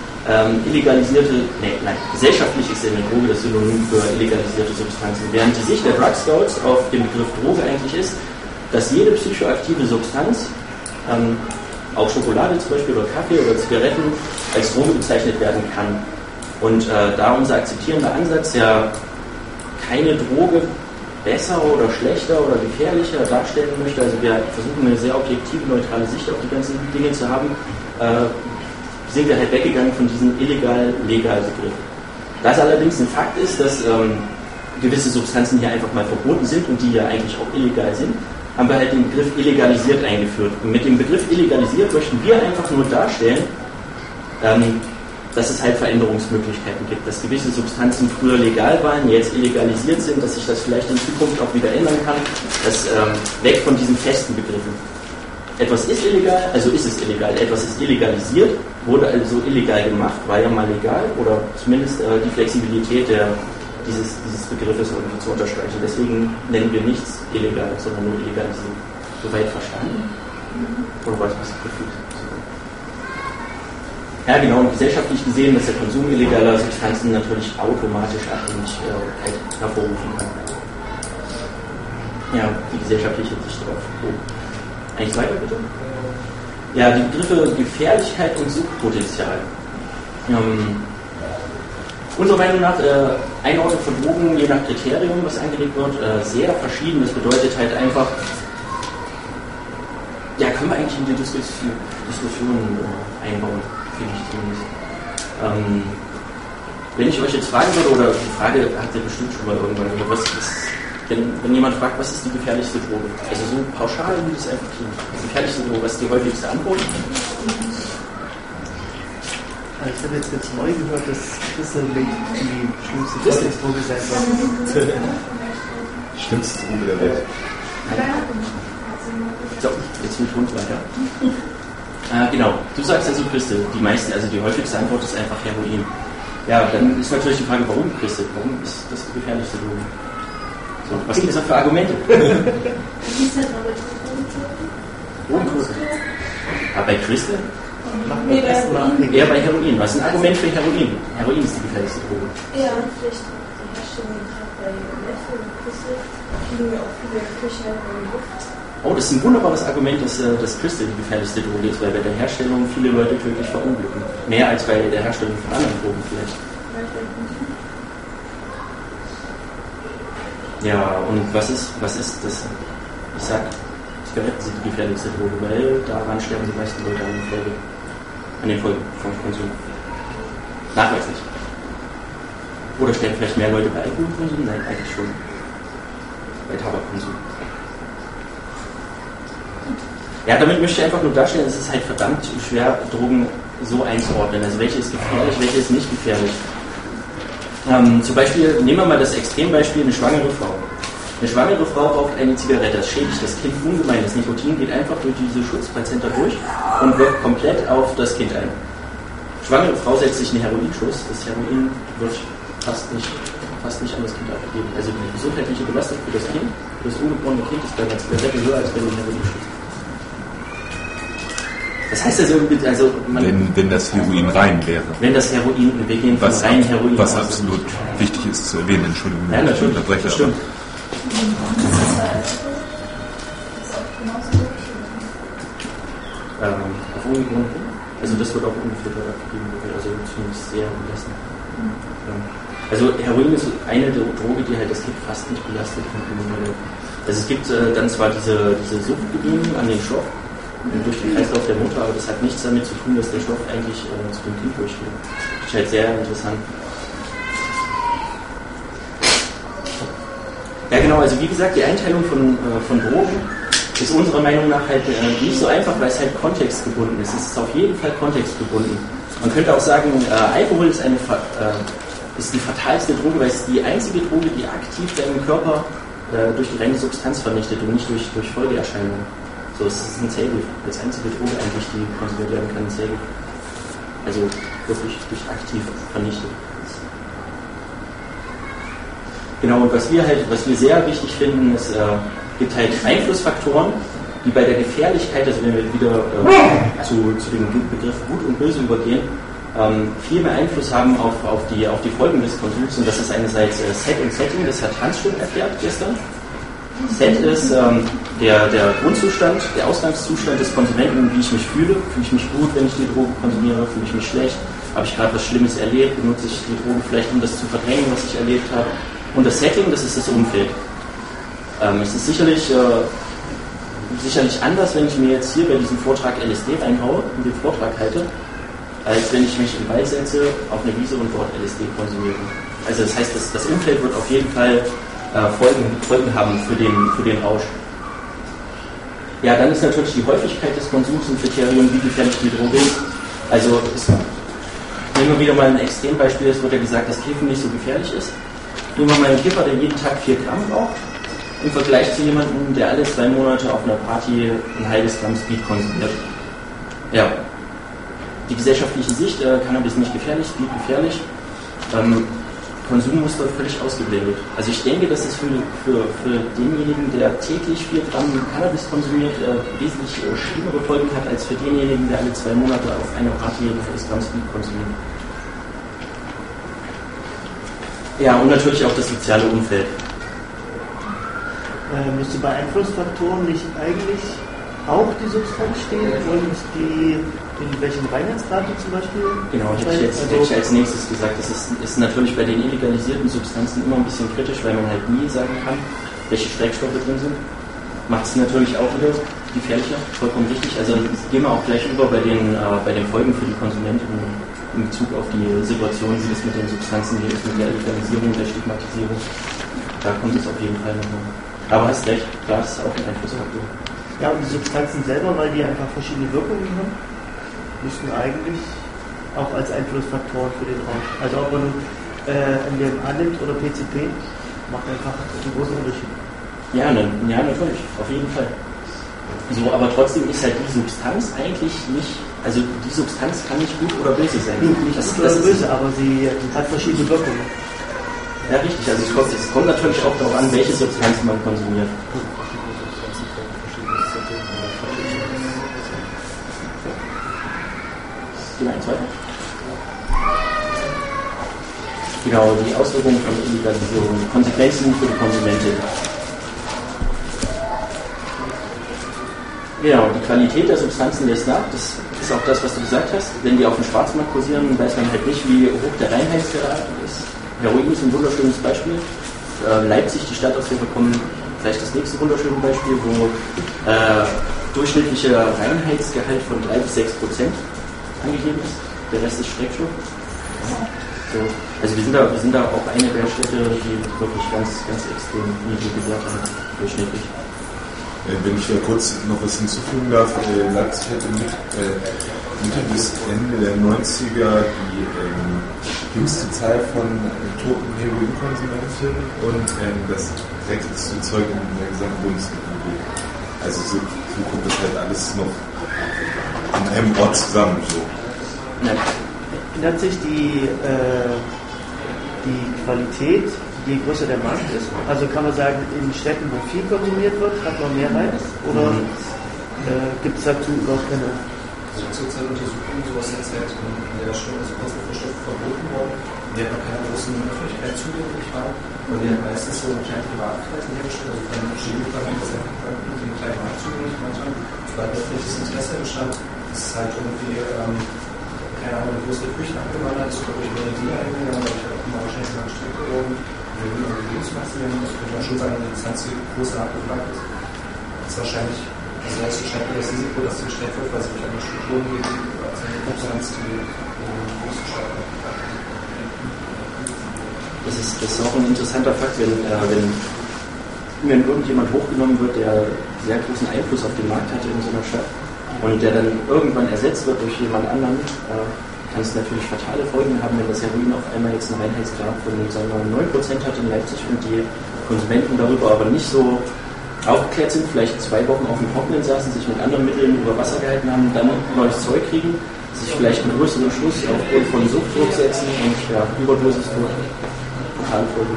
gesellschaftlich ist eine Droge das Synonym für illegalisierte Substanzen. Während die Sicht der Drug Scouts auf den Begriff Droge eigentlich ist, dass jede psychoaktive Substanz, auch Schokolade zum Beispiel oder Kaffee oder Zigaretten, als Droge bezeichnet werden kann. Und da unser akzeptierender Ansatz ja keine Droge besser oder schlechter oder gefährlicher darstellen möchte, also wir versuchen eine sehr objektive, neutrale Sicht auf die ganzen Dinge zu haben, sind wir halt weggegangen von diesem illegal-legal-Begriff. Da es allerdings ein Fakt ist, dass gewisse Substanzen hier einfach mal verboten sind und die ja eigentlich auch illegal sind, haben wir halt den Begriff illegalisiert eingeführt. Und mit dem Begriff illegalisiert möchten wir einfach nur darstellen, dass es halt Veränderungsmöglichkeiten gibt, dass gewisse Substanzen früher legal waren, jetzt illegalisiert sind, dass sich das vielleicht in Zukunft auch wieder ändern kann, dass weg von diesen festen Begriffen. Etwas ist illegal, also ist es illegal. Etwas ist illegalisiert, wurde also illegal gemacht, war ja mal legal, oder zumindest die Flexibilität dieses Begriffes irgendwie zu unterstreichen. Deswegen nennen wir nichts illegal, sondern nur illegalisiert. Soweit verstanden? Oder was ist gefühlt? Ja, genau, und gesellschaftlich gesehen, dass der Konsum illegaler Substanzen natürlich automatisch Abhängigkeit hervorrufen kann. Ja, die gesellschaftliche Sicht darauf. Eigentlich weiter, bitte? Ja, die Begriffe Gefährlichkeit und Suchtpotenzial. Unserer Meinung nach Einordnung von Drogen je nach Kriterium, was angelegt wird, sehr verschieden. Das bedeutet halt einfach, ja, können wir eigentlich in die Diskussion einbauen, finde ich zumindest. Wenn ich euch jetzt fragen würde, oder die Frage habt ihr bestimmt schon mal irgendwann gehört, wenn jemand fragt, was ist die gefährlichste Droge? Also so pauschal, wie das einfach klingt. Die gefährlichste Droge, was ist die häufigste Antwort? Ich habe jetzt neu gehört, dass Crystal Meth die schlimmste Droge sein soll. Schlimmste Droge der Welt. So, jetzt mit Hund weiter. Genau, du sagst also Crystal, die häufigste Antwort ist einfach Heroin. Ja, dann ist natürlich die Frage, warum Crystal? Warum ist das die gefährlichste Droge? So, was gibt es da für Argumente? Drogenkurse. Aber bei Crystal? Eher bei Heroin. Was ist ein Argument für Heroin? Heroin ist die gefährlichste Droge. Ja, vielleicht die Herstellung bei Meth und Crystal kriegen wir auch viele Küche in Luft. Oh, das ist ein wunderbares Argument, dass Crystal die gefährlichste Droge ist, weil bei der Herstellung viele Leute tödlich verunglücken. Mehr als bei der Herstellung von anderen Drogen vielleicht. Ja, und was ist das? Ich sag, Zigaretten sind die gefährlichste Droge, weil daran sterben die meisten Leute an den Folgen vom Konsum. Nachweislich. Oder sterben vielleicht mehr Leute bei Alkoholkonsum? Nein, eigentlich schon. Bei Tabakkonsum. Ja, damit möchte ich einfach nur darstellen, es ist halt verdammt schwer, Drogen so einzuordnen. Also welche ist gefährlich, welche ist nicht gefährlich. Zum Beispiel, nehmen wir mal das Extrembeispiel, eine schwangere Frau. Eine schwangere Frau raucht eine Zigarette, das schädigt das Kind ungemein. Das Nikotin geht einfach durch diese Schutzplazenta durch und wirkt komplett auf das Kind ein. Schwangere Frau setzt sich einen Heroinschuss, das Heroin wird fast nicht an das Kind abgegeben. Also die gesundheitliche Belastung für das Kind, für das ungeborene Kind ist bei einer Zigarette höher als bei dem Heroinschuss. Das heißt also wenn das Heroin rein wäre. Wenn das Heroin, wir gehen von rein Heroin was aus. absolut wichtig ist zu erwähnen, Entschuldigung. Ja, natürlich, das stimmt. Auf ungegründet, also das wird auch ungefiltert abgegeben, also zumindest sehr belassen. Also Heroin ist eine Droge, die halt das Kind fast nicht belastet von kriminellen. Also es gibt dann zwar diese Suchtbedingungen an den Stoff durch den Kreislauf der Mutter, aber das hat nichts damit zu tun, dass der Stoff eigentlich zu dem Kind durchgeht. Das ist halt sehr interessant. Ja genau, also wie gesagt, die Einteilung von Drogen ist unserer Meinung nach halt nicht so einfach, weil es halt kontextgebunden ist. Es ist auf jeden Fall kontextgebunden. Man könnte auch sagen, Alkohol ist die fatalste Droge, weil es die einzige Droge, die aktiv deinen Körper durch die reine Substanz vernichtet und nicht durch Folgeerscheinungen. So, es ist ein Zellgift. Als einzige Droge eigentlich, die konsumiert werden kann, ein Zellgift. Also wirklich durch aktiv vernichtet. Genau, und was wir sehr wichtig finden, ist, gibt halt Einflussfaktoren, die bei der Gefährlichkeit, also wenn wir wieder zu dem Begriff Gut und Böse übergehen, viel mehr Einfluss haben auf die Folgen des Konsums. Und das ist einerseits Set und Setting, das hat Hans schon erklärt gestern. Set ist der Grundzustand, der Ausgangszustand des Konsumenten, wie ich mich fühle. Fühle ich mich gut, wenn ich die Droge konsumiere? Fühle ich mich schlecht? Habe ich gerade was Schlimmes erlebt? Benutze ich die Droge vielleicht, um das zu verdrängen, was ich erlebt habe? Und das Setting, das ist das Umfeld. Es ist sicherlich anders, wenn ich mir jetzt hier bei diesem Vortrag LSD reinhaue und den Vortrag halte, als wenn ich mich im Wald setze, auf eine Wiese und dort LSD konsumiere. Also das heißt, das Umfeld wird auf jeden Fall Folgen haben für den Rausch. Ja, dann ist natürlich die Häufigkeit des Konsums ein Kriterium, wie gefährlich die Droge ist. Also nehmen wir wieder mal ein Extrembeispiel, es wird ja gesagt, dass Kiffen nicht so gefährlich ist. Nehmen wir mal einen Kiffer, der jeden Tag 4 Gramm braucht, im Vergleich zu jemandem, der alle 2 Monate auf einer Party ein halbes Gramm Speed konsumiert. Ja. Die gesellschaftliche Sicht, Cannabis nicht gefährlich, Speed gefährlich, Konsummuster völlig ausgeblendet. Also ich denke, dass es für denjenigen, der täglich 4 Gramm Cannabis konsumiert, wesentlich schlimmere Folgen hat, als für denjenigen, der alle 2 Monate auf einer Party 4 Gramm Speed konsumiert. Ja, und natürlich auch das soziale Umfeld. Müsste bei Einflussfaktoren nicht eigentlich auch die Substanz stehen und in welchem Reinheitsgrad zum Beispiel? Genau, hätte ich als nächstes gesagt. Das ist natürlich bei den illegalisierten Substanzen immer ein bisschen kritisch, weil man halt nie sagen kann, welche Schreckstoffe drin sind. Macht es natürlich auch wieder gefährlicher, vollkommen richtig. Also gehen wir auch gleich über bei den Folgen für die Konsumenten in Bezug auf die Situation, wie das mit den Substanzen hier ist, mit der Legalisierung, der Stigmatisierung. Da kommt es auf jeden Fall nochmal. Aber hast recht, klar, das ist auch ein Einflussfaktor. Ja, und die Substanzen selber, weil die einfach verschiedene Wirkungen haben, müssten eigentlich auch als Einflussfaktoren für den Rausch. Also ob man MDMA nimmt oder PCP, macht einfach einen großen Unterschied. Ja, natürlich, auf jeden Fall. So, aber trotzdem ist halt die Substanz eigentlich nicht, also die Substanz kann nicht gut oder böse sein. Nicht gut oder böse, aber sie hat verschiedene Wirkungen. Ja, richtig, also es kommt natürlich auch darauf an, welche Substanz man konsumiert. Eins weiter. Genau, die Auswirkungen von Illegalisierung, Konsequenzen für die Konsumentin. Genau, die Qualität der Substanzen lässt nach, das ist auch das, was du gesagt hast. Wenn die auf dem Schwarzmarkt kursieren, weiß man halt nicht, wie hoch der Reinheitsgrad ist. Heroin ist ein wunderschönes Beispiel. Leipzig, die Stadt, aus der wir kommen, vielleicht das nächste wunderschöne Beispiel, wo durchschnittlicher Reinheitsgehalt von 3-6% angegeben ist. Der Rest ist Schreckstoff. So. Also wir sind da auch eine der Städte, die wirklich ganz, ganz extrem niedrige Werte haben, durchschnittlich. Wenn ich da kurz noch was hinzufügen darf, Leipzig hatte Mitte bis Ende der 90er die jüngste Zahl von toten Heroinkonsumenten und das dreckigste Zeug in der gesamten Bundesrepublik. Also so kommt das halt alles noch an einem Ort zusammen. So. Ja. Ändert sich die Qualität, je größer der Markt ist? Also kann man sagen, in Städten, wo viel konsumiert wird, hat man mehr Reiz? Oder gibt es dazu überhaupt keine soziale Untersuchungen, sowas in der Zeit in der Stunde, also kurz bevor Stoffe verboten worden, die hat noch keiner großen Öffentlichkeit zugänglich war, weil die halt meistens so in kleinen Privatkreisen hergestellt, also von Chemiekranken, Gesamtkranken, die einen kleinen Markt zugänglich gemacht haben. Sobald öffentliches Interesse entstand, ist es halt irgendwie, keine Ahnung, eine größere Küche abgewandert, ist glaube ich über die Dinge eingegangen, weil ich auch immer wahrscheinlich so anstrengend geworden. Wir würden über die Lebensmaßnahmen, das könnte man schon sagen, eine Instanz, die groß nachgefragt ist. Das ist wahrscheinlich, also da ist wahrscheinlich das Risiko, dass die gestellt wird, weil es durch andere Strukturen geht, als eine Konkurrenz, die große Staaten. Das ist auch ein interessanter Fakt, wenn irgendjemand hochgenommen wird, der sehr großen Einfluss auf den Markt hatte in so einer Stadt und der dann irgendwann ersetzt wird durch jemand anderen, kann es natürlich fatale Folgen haben, wenn das Heroin auf einmal jetzt einen Reinheitsgrad von, sagen wir mal, 9% hat in Leipzig und die Konsumenten darüber aber nicht so aufgeklärt sind, vielleicht 2 Wochen auf dem Trockenen saßen, sich mit anderen Mitteln über Wasser gehalten haben, dann neues Zeug kriegen, sich vielleicht einen größeren Schluss aufgrund von Suchtdruck setzen und ja, Überdosis durch. Fatale Folgen.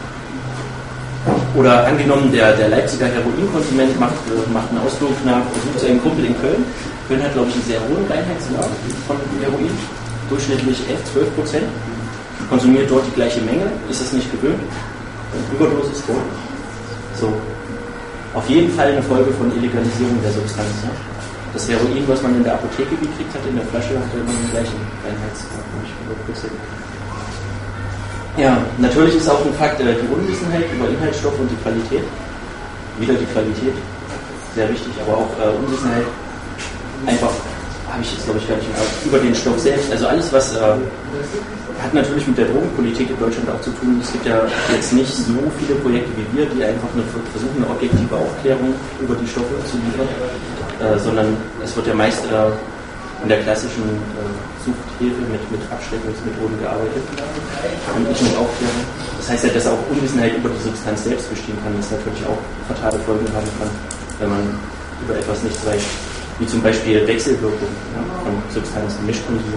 Oder angenommen, der Leipziger Heroinkonsument macht einen Ausflug sucht seinen Kumpel in Köln. Köln hat, glaube ich, einen sehr hohen Reinheitsgrad von Heroin, durchschnittlich 11-12%. Konsumiert dort die gleiche Menge, ist es nicht gewöhnt. Überdosis tot. So. Auf jeden Fall eine Folge von Illegalisierung der Substanz. Ja? Das Heroin, was man in der Apotheke gekriegt hat, in der Flasche, hat immer den gleichen Reinheitsgrad, nämlich 100%. Ja, natürlich ist auch ein Fakt die Unwissenheit über Inhaltsstoffe und die Qualität. Wieder die Qualität, sehr wichtig, aber auch Unwissenheit. Einfach, habe ich jetzt glaube ich gar nicht mehr, über den Stoff selbst. Also alles, was hat natürlich mit der Drogenpolitik in Deutschland auch zu tun. Es gibt ja jetzt nicht so viele Projekte wie wir, die einfach versuchen, eine objektive Aufklärung über die Stoffe zu liefern, sondern es wird ja meist in der klassischen Suchthilfe mit Abschreckungsmethoden gearbeitet und nicht mit Aufklärung. Das heißt ja, dass auch Unwissenheit über die Substanz selbst bestehen kann, das natürlich auch fatale Folgen haben kann, wenn man über etwas nichts weiß, wie zum Beispiel Wechselwirkung von Substanzen, Mischkonsum.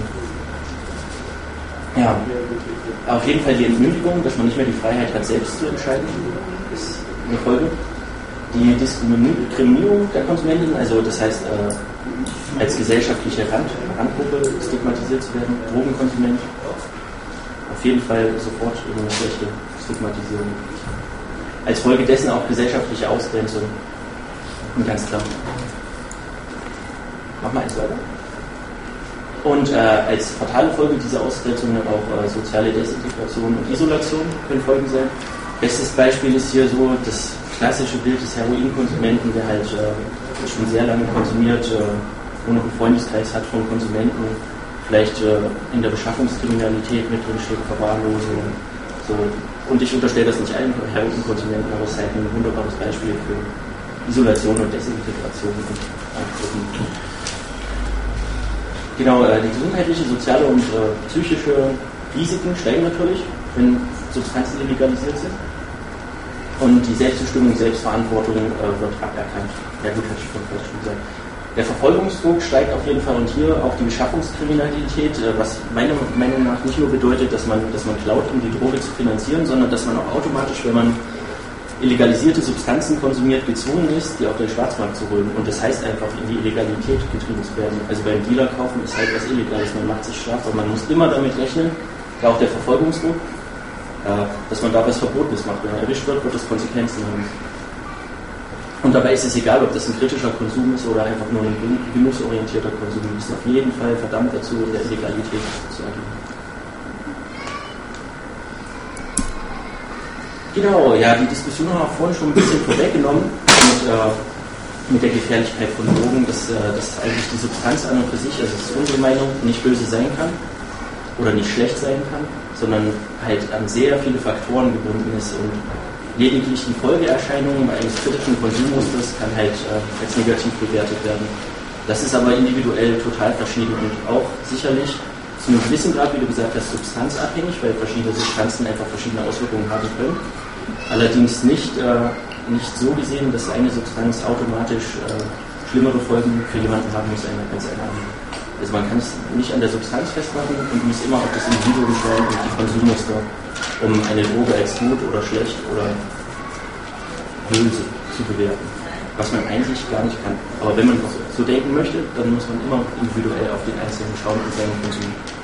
Ja, auf jeden Fall die Entmündigung, dass man nicht mehr die Freiheit hat, selbst zu entscheiden, ist eine Folge. Die Diskriminierung der Konsumenten, also das heißt, als gesellschaftliche Randgruppe stigmatisiert zu werden, Drogenkonsument, auf jeden Fall sofort eine schlechte Stigmatisierung. Als Folge dessen auch gesellschaftliche Ausgrenzung. Und ganz klar. Mach mal eins weiter. Und als fatale Folge dieser Ausgrenzung dann auch soziale Desintegration und Isolation können Folgen sein. Bestes Beispiel ist hier so das klassische Bild des Heroinkonsumenten, der halt schon sehr lange konsumiert, ohne einen Freundeskreis hat von Konsumenten, vielleicht in der Beschaffungskriminalität mit drin steht, Verwahrlosung. So. Und ich unterstelle das nicht allen Heroinkonsumenten, aber es ist halt ein wunderbares Beispiel für Isolation und Desintegration und Gruppen. Genau, die gesundheitliche, soziale und psychische Risiken steigen natürlich, wenn Substanzen illegalisiert sind. Und die Selbstbestimmung, Selbstverantwortung wird aberkannt. Ja gut, hatte ich schon fast schon gesagt. Der Verfolgungsdruck steigt auf jeden Fall und hier auch die Beschaffungskriminalität, was meiner Meinung nach nicht nur bedeutet, dass man klaut, um die Droge zu finanzieren, sondern dass man auch automatisch, wenn man illegalisierte Substanzen konsumiert, gezwungen ist, die auf den Schwarzmarkt zu holen. Und das heißt einfach, in die Illegalität getrieben zu werden. Also beim Dealer kaufen ist halt was Illegales, man macht sich strafbar. Man muss immer damit rechnen, da auch der Verfolgungsdruck, dass man da was Verbotenes macht. Wenn man erwischt wird, wird das Konsequenzen haben. Und dabei ist es egal, ob das ein kritischer Konsum ist oder einfach nur ein genussorientierter Konsum. Wir sind auf jeden Fall verdammt dazu, in der Illegalität zu agieren. Genau, ja, die Diskussion haben wir vorhin schon ein bisschen vorweggenommen mit der Gefährlichkeit von Drogen, dass eigentlich die Substanz an und für sich, also das ist unsere Meinung, nicht böse sein kann oder nicht schlecht sein kann, sondern halt an sehr viele Faktoren gebunden ist und lediglich die Folgeerscheinungen eines kritischen Konsummusters kann halt als negativ bewertet werden. Das ist aber individuell total verschieden und auch sicherlich zu einem gewissen Grad, wie du gesagt hast, substanzabhängig, weil verschiedene Substanzen einfach verschiedene Auswirkungen haben können. Allerdings nicht so gesehen, dass eine Substanz automatisch schlimmere Folgen für jemanden haben muss als eine andere. Also man kann es nicht an der Substanz festmachen und muss immer auf das Individuum schauen und die Konsummuster, um eine Droge als gut oder schlecht oder böse zu bewerten. was man eigentlich gar nicht kann. Aber wenn man so denken möchte, dann muss man immer individuell auf den Einzelnen schauen und seinen Konsum